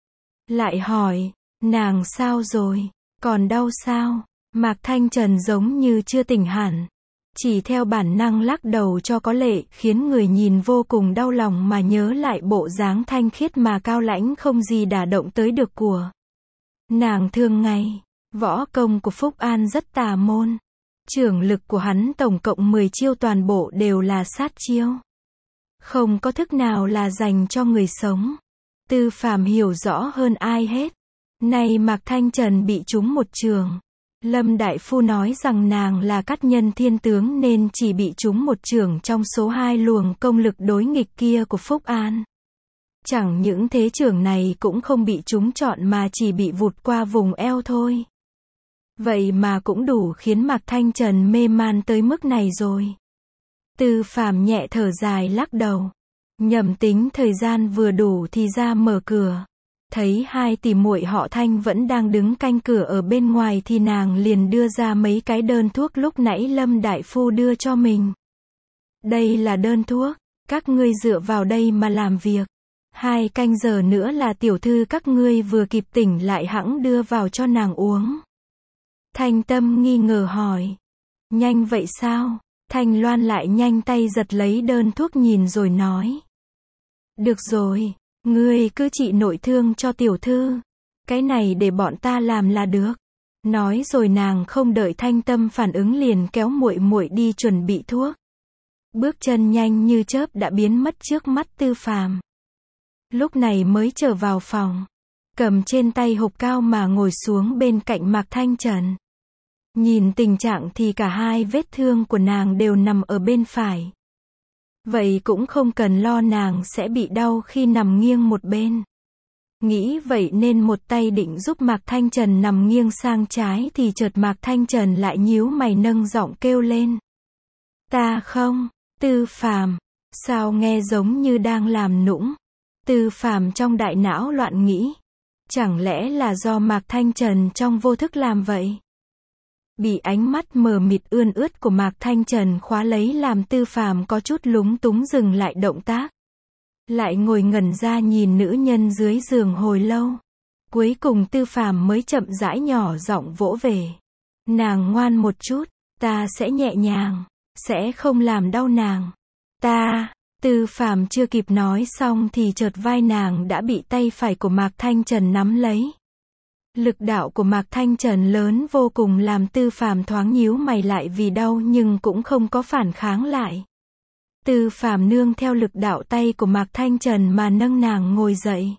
Lại hỏi, nàng sao rồi, còn đau sao? Mạc Thanh Trần giống như chưa tỉnh hẳn. Chỉ theo bản năng lắc đầu cho có lệ, khiến người nhìn vô cùng đau lòng mà nhớ lại bộ dáng thanh khiết mà cao lãnh không gì đả động tới được của nàng thường ngày. Võ công của Phúc An rất tà môn. Trưởng lực của hắn tổng cộng mười chiêu toàn bộ đều là sát chiêu. Không có thức nào là dành cho người sống. Tư Phàm hiểu rõ hơn ai hết. Nay Mạc Thanh Trần bị trúng một trường. Lâm Đại Phu nói rằng nàng là cát nhân thiên tướng nên chỉ bị trúng một trường trong số hai luồng công lực đối nghịch kia của Phúc An. Chẳng những thế trường này cũng không bị trúng trọn mà chỉ bị vụt qua vùng eo thôi. Vậy mà cũng đủ khiến Mạc Thanh Trần mê man tới mức này rồi. Tư Phàm nhẹ thở dài lắc đầu. Nhầm tính thời gian vừa đủ thì ra mở cửa. Thấy hai tỷ muội họ Thanh vẫn đang đứng canh cửa ở bên ngoài thì nàng liền đưa ra mấy cái đơn thuốc lúc nãy Lâm đại phu đưa cho mình. Đây là đơn thuốc, các ngươi dựa vào đây mà làm việc. Hai canh giờ nữa là tiểu thư các ngươi vừa kịp tỉnh lại hẵng đưa vào cho nàng uống. Thanh Tâm nghi ngờ hỏi. Nhanh vậy sao? Thanh Loan lại nhanh tay giật lấy đơn thuốc nhìn rồi nói. Được rồi, ngươi cứ trị nội thương cho tiểu thư. Cái này để bọn ta làm là được. Nói rồi nàng không đợi Thanh Tâm phản ứng liền kéo muội muội đi chuẩn bị thuốc. Bước chân nhanh như chớp đã biến mất trước mắt Tư Phàm. Lúc này mới trở vào phòng, cầm trên tay hộp cao mà ngồi xuống bên cạnh Mạc Thanh Trần. Nhìn tình trạng thì cả hai vết thương của nàng đều nằm ở bên phải. Vậy cũng không cần lo nàng sẽ bị đau khi nằm nghiêng một bên. Nghĩ vậy nên một tay định giúp Mạc Thanh Trần nằm nghiêng sang trái thì chợt Mạc Thanh Trần lại nhíu mày nâng giọng kêu lên. Ta không, Tư Phàm, sao nghe giống như đang làm nũng. Tư Phàm trong đại não loạn nghĩ. Chẳng lẽ là do Mạc Thanh Trần trong vô thức làm vậy? Bị ánh mắt mờ mịt ươn ướt của Mạc Thanh Trần khóa lấy làm Tư Phàm có chút lúng túng dừng lại động tác. Lại ngồi ngẩn ra nhìn nữ nhân dưới giường hồi lâu. Cuối cùng Tư Phàm mới chậm rãi nhỏ giọng vỗ về. Nàng ngoan một chút, ta sẽ nhẹ nhàng, sẽ không làm đau nàng. Ta, Tư Phàm chưa kịp nói xong thì chợt vai nàng đã bị tay phải của Mạc Thanh Trần nắm lấy. Lực đạo của Mạc Thanh Trần lớn vô cùng làm Tư Phàm thoáng nhíu mày lại vì đau nhưng cũng không có phản kháng lại. Tư Phàm nương theo lực đạo tay của Mạc Thanh Trần mà nâng nàng ngồi dậy.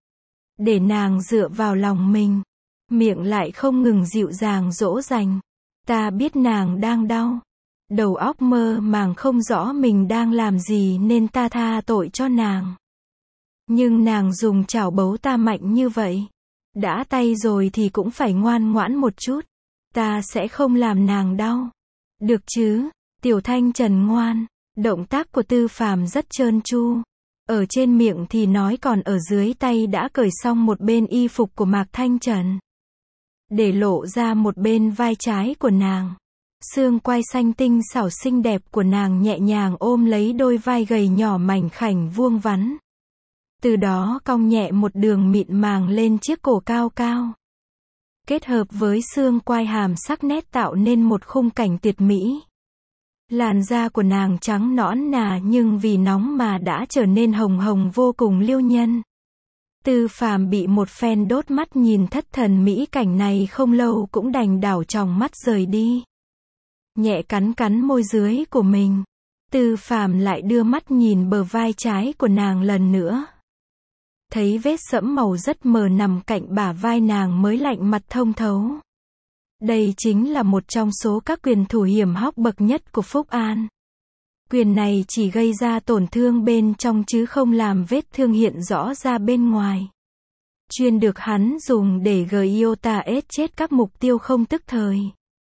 Để nàng dựa vào lòng mình. Miệng lại không ngừng dịu dàng dỗ dành. Ta biết nàng đang đau. Đầu óc mơ màng không rõ mình đang làm gì nên ta tha tội cho nàng. Nhưng nàng dùng chảo bấu ta mạnh như vậy. Đã tay rồi thì cũng phải ngoan ngoãn một chút. Ta sẽ không làm nàng đau. Được chứ, Tiểu Thanh Trần ngoan. Động tác của Tư Phàm rất trơn tru. Ở trên miệng thì nói còn ở dưới tay đã cởi xong một bên y phục của Mạc Thanh Trần. Để lộ ra một bên vai trái của nàng. Xương quai xanh tinh xảo xinh đẹp của nàng nhẹ nhàng ôm lấy đôi vai gầy nhỏ mảnh khảnh vuông vắn. Từ đó cong nhẹ một đường mịn màng lên chiếc cổ cao cao. Kết hợp với xương quai hàm sắc nét tạo nên một khung cảnh tuyệt mỹ. Làn da của nàng trắng nõn nà nhưng vì nóng mà đã trở nên hồng hồng vô cùng liêu nhân. Tư Phàm bị một phen đốt mắt nhìn thất thần mỹ cảnh này không lâu cũng đành đảo tròng mắt rời đi. Nhẹ cắn cắn môi dưới của mình. Tư Phàm lại đưa mắt nhìn bờ vai trái của nàng lần nữa. Thấy vết sẫm màu rất mờ nằm cạnh bả vai nàng mới lạnh mặt thông thấu. Đây chính là một trong số các quyền thủ hiểm hóc bậc nhất của Phúc An. Quyền này chỉ gây ra tổn thương bên trong chứ không làm vết thương hiện rõ ra bên ngoài. Chuyên được hắn dùng để gây iota ết chết các mục tiêu không tức thời.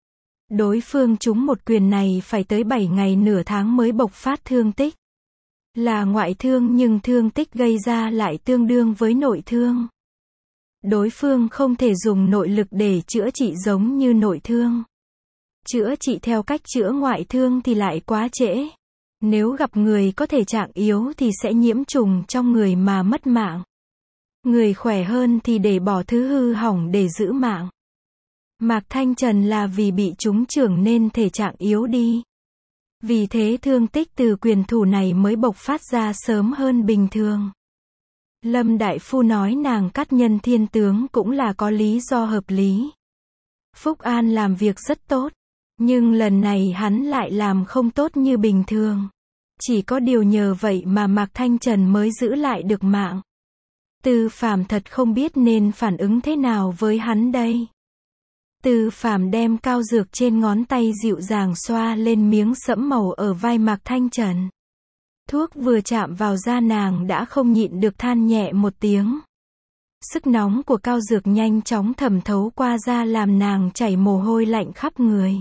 Đối phương trúng một quyền này phải tới bảy ngày nửa tháng mới bộc phát thương tích. Là ngoại thương nhưng thương tích gây ra lại tương đương với nội thương. Đối phương không thể dùng nội lực để chữa trị giống như nội thương. Chữa trị theo cách chữa ngoại thương thì lại quá trễ. Nếu gặp người có thể trạng yếu thì sẽ nhiễm trùng trong người mà mất mạng. Người khỏe hơn thì để bỏ thứ hư hỏng để giữ mạng. Mạc Thanh Trần là vì bị trúng chưởng nên thể trạng yếu đi. Vì thế thương tích từ quyền thủ này mới bộc phát ra sớm hơn bình thường. Lâm đại phu nói nàng cắt nhân thiên tướng cũng là có lý do hợp lý. Phúc An làm việc rất tốt, nhưng lần này hắn lại làm không tốt như bình thường. Chỉ có điều nhờ vậy mà Mạc Thanh Trần mới giữ lại được mạng. Tư Phàm thật không biết nên phản ứng thế nào với hắn đây. Tư Phàm đem cao dược trên ngón tay dịu dàng xoa lên miếng sẫm màu ở vai Mạc Thanh Trần. Thuốc vừa chạm vào da nàng đã không nhịn được than nhẹ một tiếng. Sức nóng của cao dược nhanh chóng thẩm thấu qua da làm nàng chảy mồ hôi lạnh khắp người.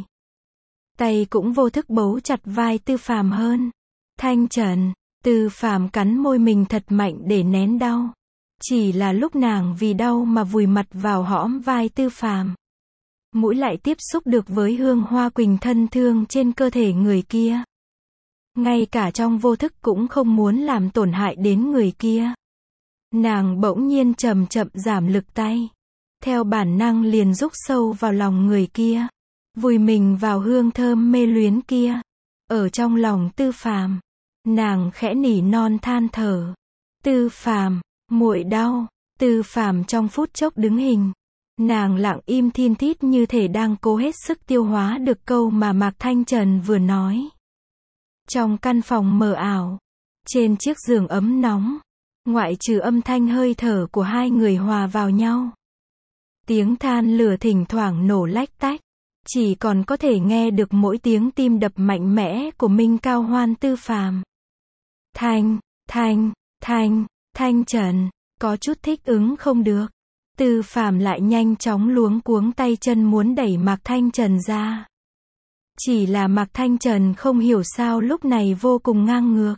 Tay cũng vô thức bấu chặt vai Tư Phàm hơn. Thanh Trần, Tư Phàm cắn môi mình thật mạnh để nén đau. Chỉ là lúc nàng vì đau mà vùi mặt vào hõm vai Tư Phàm, mũi lại tiếp xúc được với hương hoa quỳnh thân thương trên cơ thể người kia. Ngay cả trong vô thức cũng không muốn làm tổn hại đến người kia. Nàng bỗng nhiên chậm chậm giảm lực tay. Theo bản năng liền rúc sâu vào lòng người kia. Vùi mình vào hương thơm mê luyến kia. Ở trong lòng Tư Phàm, nàng khẽ nỉ non than thở. Tư Phàm, muội đau. Tư Phàm trong phút chốc đứng hình. Nàng lặng im thin thít như thể đang cố hết sức tiêu hóa được câu mà Mạc Thanh Trần vừa nói. Trong căn phòng mờ ảo, trên chiếc giường ấm nóng, ngoại trừ âm thanh hơi thở của hai người hòa vào nhau, tiếng than lửa thỉnh thoảng nổ lách tách, chỉ còn có thể nghe được mỗi tiếng tim đập mạnh mẽ của Minh Cao Hoan Tư Phàm. Thanh, Thanh, Thanh, Thanh Trần, có chút thích ứng không được. Tư Phàm lại nhanh chóng luống cuống tay chân muốn đẩy Mạc Thanh Trần ra. Chỉ là Mạc Thanh Trần không hiểu sao lúc này vô cùng ngang ngược.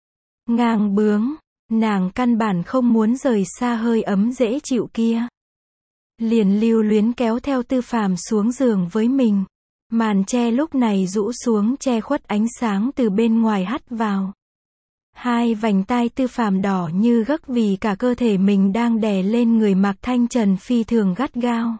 Ngang bướng, nàng căn bản không muốn rời xa hơi ấm dễ chịu kia. Liền lưu luyến kéo theo Tư Phàm xuống giường với mình. Màn che lúc này rũ xuống che khuất ánh sáng từ bên ngoài hắt vào. Hai vành tai Tư Phàm đỏ như gấc vì cả cơ thể mình đang đè lên người Mạc Thanh Trần phi thường gắt gao.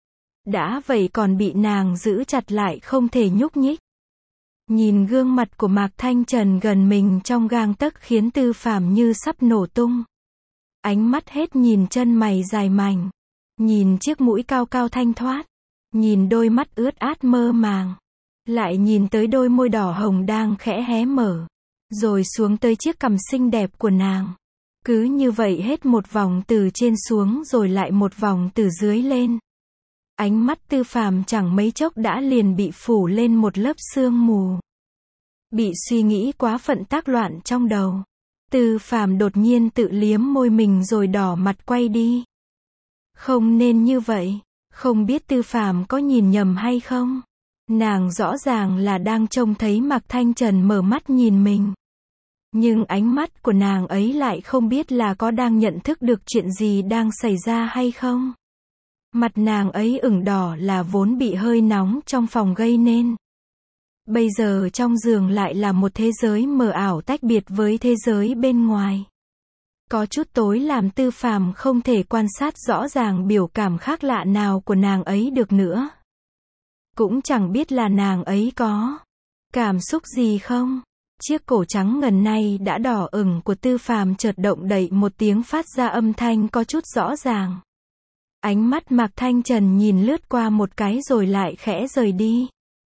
Đã vậy còn bị nàng giữ chặt lại không thể nhúc nhích. Nhìn gương mặt của Mạc Thanh Trần gần mình trong gang tấc khiến Tư Phàm như sắp nổ tung. Ánh mắt hết nhìn chân mày dài mảnh. Nhìn chiếc mũi cao cao thanh thoát. Nhìn đôi mắt ướt át mơ màng. Lại nhìn tới đôi môi đỏ hồng đang khẽ hé mở. Rồi xuống tới chiếc cằm xinh đẹp của nàng. Cứ như vậy hết một vòng từ trên xuống rồi lại một vòng từ dưới lên. Ánh mắt Tư Phàm chẳng mấy chốc đã liền bị phủ lên một lớp sương mù. Bị suy nghĩ quá phận tác loạn trong đầu. Tư Phàm đột nhiên tự liếm môi mình rồi đỏ mặt quay đi. Không nên như vậy. Không biết Tư Phàm có nhìn nhầm hay không? Nàng rõ ràng là đang trông thấy Mạc Thanh Trần mở mắt nhìn mình. Nhưng ánh mắt của nàng ấy lại không biết là có đang nhận thức được chuyện gì đang xảy ra hay không. Mặt nàng ấy ửng đỏ là vốn bị hơi nóng trong phòng gây nên. Bây giờ trong giường lại là một thế giới mờ ảo tách biệt với thế giới bên ngoài. Có chút tối làm Tư Phàm không thể quan sát rõ ràng biểu cảm khác lạ nào của nàng ấy được nữa. Cũng chẳng biết là nàng ấy có cảm xúc gì không. Chiếc cổ trắng ngần nay đã đỏ ửng của Tư Phàm chợt động đậy một tiếng phát ra âm thanh có chút rõ ràng. Ánh mắt Mạc Thanh Trần nhìn lướt qua một cái rồi lại khẽ rời đi.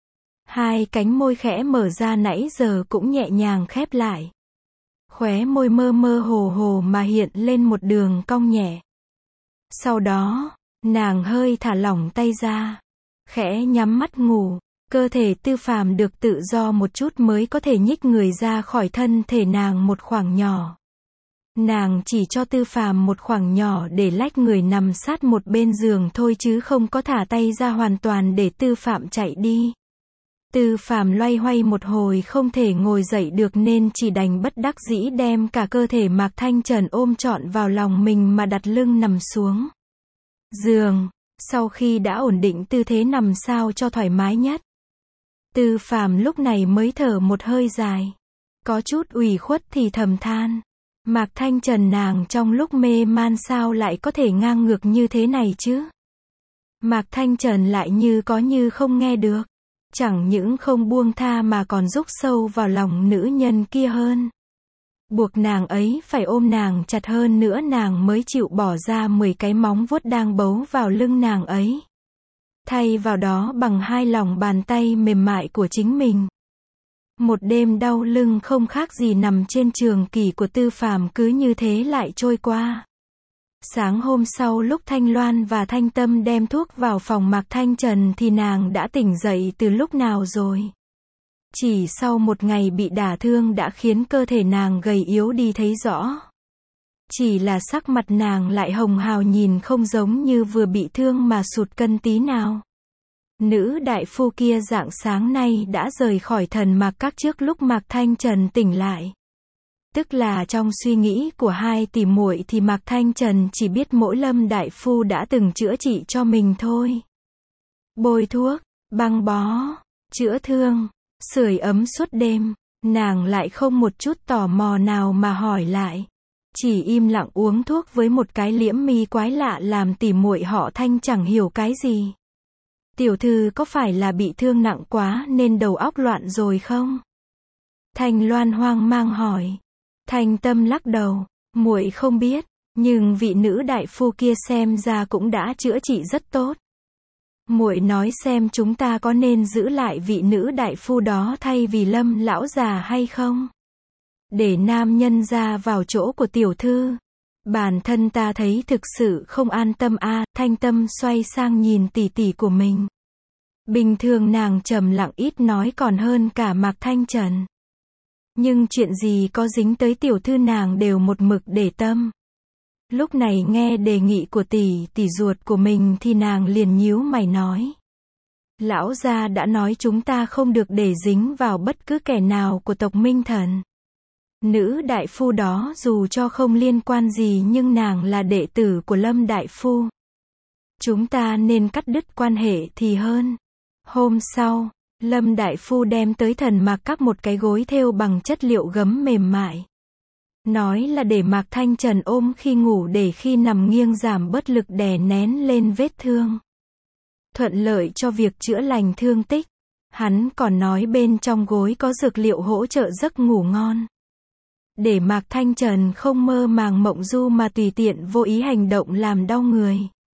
Hai cánh môi khẽ mở ra nãy giờ cũng nhẹ nhàng khép lại. Khóe môi mơ mơ hồ hồ mà hiện lên một đường cong nhẹ. Sau đó, nàng hơi thả lỏng tay ra. Khẽ nhắm mắt ngủ. Cơ thể Tư Phàm được tự do một chút mới có thể nhích người ra khỏi thân thể nàng một khoảng nhỏ. Nàng chỉ cho Tư Phàm một khoảng nhỏ để lách người nằm sát một bên giường thôi chứ không có thả tay ra hoàn toàn để Tư Phàm chạy đi. Tư Phàm loay hoay một hồi không thể ngồi dậy được nên chỉ đành bất đắc dĩ đem cả cơ thể Mạc Thanh Trần ôm trọn vào lòng mình mà đặt lưng nằm xuống giường. Sau khi đã ổn định tư thế nằm sao cho thoải mái nhất, Tư Phàm lúc này mới thở một hơi dài. Có chút ủy khuất thì thầm than. Mạc Thanh Trần nàng trong lúc mê man sao lại có thể ngang ngược như thế này chứ? Mạc Thanh Trần lại như có như không nghe được. Chẳng những không buông tha mà còn rúc sâu vào lòng nữ nhân kia hơn. Buộc nàng ấy phải ôm nàng chặt hơn nữa nàng mới chịu bỏ ra mười cái móng vuốt đang bấu vào lưng nàng ấy. Thay vào đó bằng hai lòng bàn tay mềm mại của chính mình. Một đêm đau lưng không khác gì nằm trên trường kỷ của Tư Phàm cứ như thế lại trôi qua. Sáng hôm sau lúc Thanh Loan và Thanh Tâm đem thuốc vào phòng Mạc Thanh Trần thì nàng đã tỉnh dậy từ lúc nào rồi. Chỉ sau một ngày bị đả thương đã khiến cơ thể nàng gầy yếu đi thấy rõ. Chỉ là sắc mặt nàng lại hồng hào, nhìn không giống như vừa bị thương mà sụt cân tí nào. Nữ đại phu kia rạng sáng nay đã rời khỏi thần mạc các trước lúc Mạc Thanh Trần tỉnh lại. Tức là trong suy nghĩ của hai tỷ muội thì Mạc Thanh Trần chỉ biết mỗi Lâm đại phu đã từng chữa trị cho mình thôi. Bôi thuốc, băng bó, chữa thương, sưởi ấm suốt đêm, nàng lại không một chút tò mò nào mà hỏi lại. Chỉ im lặng uống thuốc với một cái liễm mi quái lạ làm tỉ muội họ Thanh chẳng hiểu cái gì. Tiểu thư có phải là bị thương nặng quá nên đầu óc loạn rồi không? Thanh Loan hoang mang hỏi. Thanh Tâm lắc đầu, muội không biết, nhưng vị nữ đại phu kia xem ra cũng đã chữa trị rất tốt. Muội nói xem chúng ta có nên giữ lại vị nữ đại phu đó thay vì Lâm lão già hay không? Để nam nhân ra vào chỗ của tiểu thư. Bản thân ta thấy thực sự không an tâm a. À, Thanh Tâm xoay sang nhìn tỷ tỷ của mình. Bình thường nàng trầm lặng ít nói còn hơn cả Mạc Thanh Trần. Nhưng chuyện gì có dính tới tiểu thư nàng đều một mực để tâm. Lúc này nghe đề nghị của tỷ tỷ ruột của mình thì nàng liền nhíu mày nói. Lão gia đã nói chúng ta không được để dính vào bất cứ kẻ nào của tộc Minh Thần. Nữ đại phu đó dù cho không liên quan gì nhưng nàng là đệ tử của Lâm đại phu. Chúng ta nên cắt đứt quan hệ thì hơn. Hôm sau, Lâm đại phu đem tới thần mạc các một cái gối thêu bằng chất liệu gấm mềm mại. Nói là để Mạc Thanh Trần ôm khi ngủ để khi nằm nghiêng giảm bớt lực đè nén lên vết thương. Thuận lợi cho việc chữa lành thương tích. Hắn còn nói bên trong gối có dược liệu hỗ trợ giấc ngủ ngon. Để Mạc Thanh Trần không mơ màng mộng du mà tùy tiện vô ý hành động làm đau người.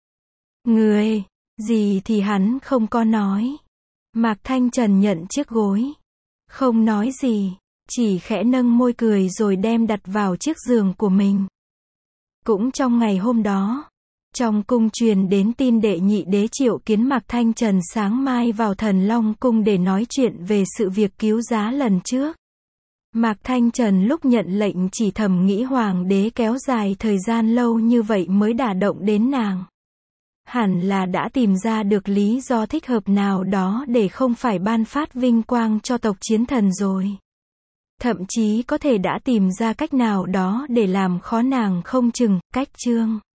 Người, gì thì hắn không có nói. Mạc Thanh Trần nhận chiếc gối. Không nói gì, chỉ khẽ nâng môi cười rồi đem đặt vào chiếc giường của mình. Cũng trong ngày hôm đó, trong cung truyền đến tin đệ nhị đế triệu kiến Mạc Thanh Trần sáng mai vào Thần Long cung để nói chuyện về sự việc cứu giá lần trước. Mạc Thanh Trần lúc nhận lệnh chỉ thầm nghĩ hoàng đế kéo dài thời gian lâu như vậy mới đả động đến nàng. Hẳn là đã tìm ra được lý do thích hợp nào đó để không phải ban phát vinh quang cho tộc Chiến Thần rồi. Thậm chí có thể đã tìm ra cách nào đó để làm khó nàng không chừng. Cách chương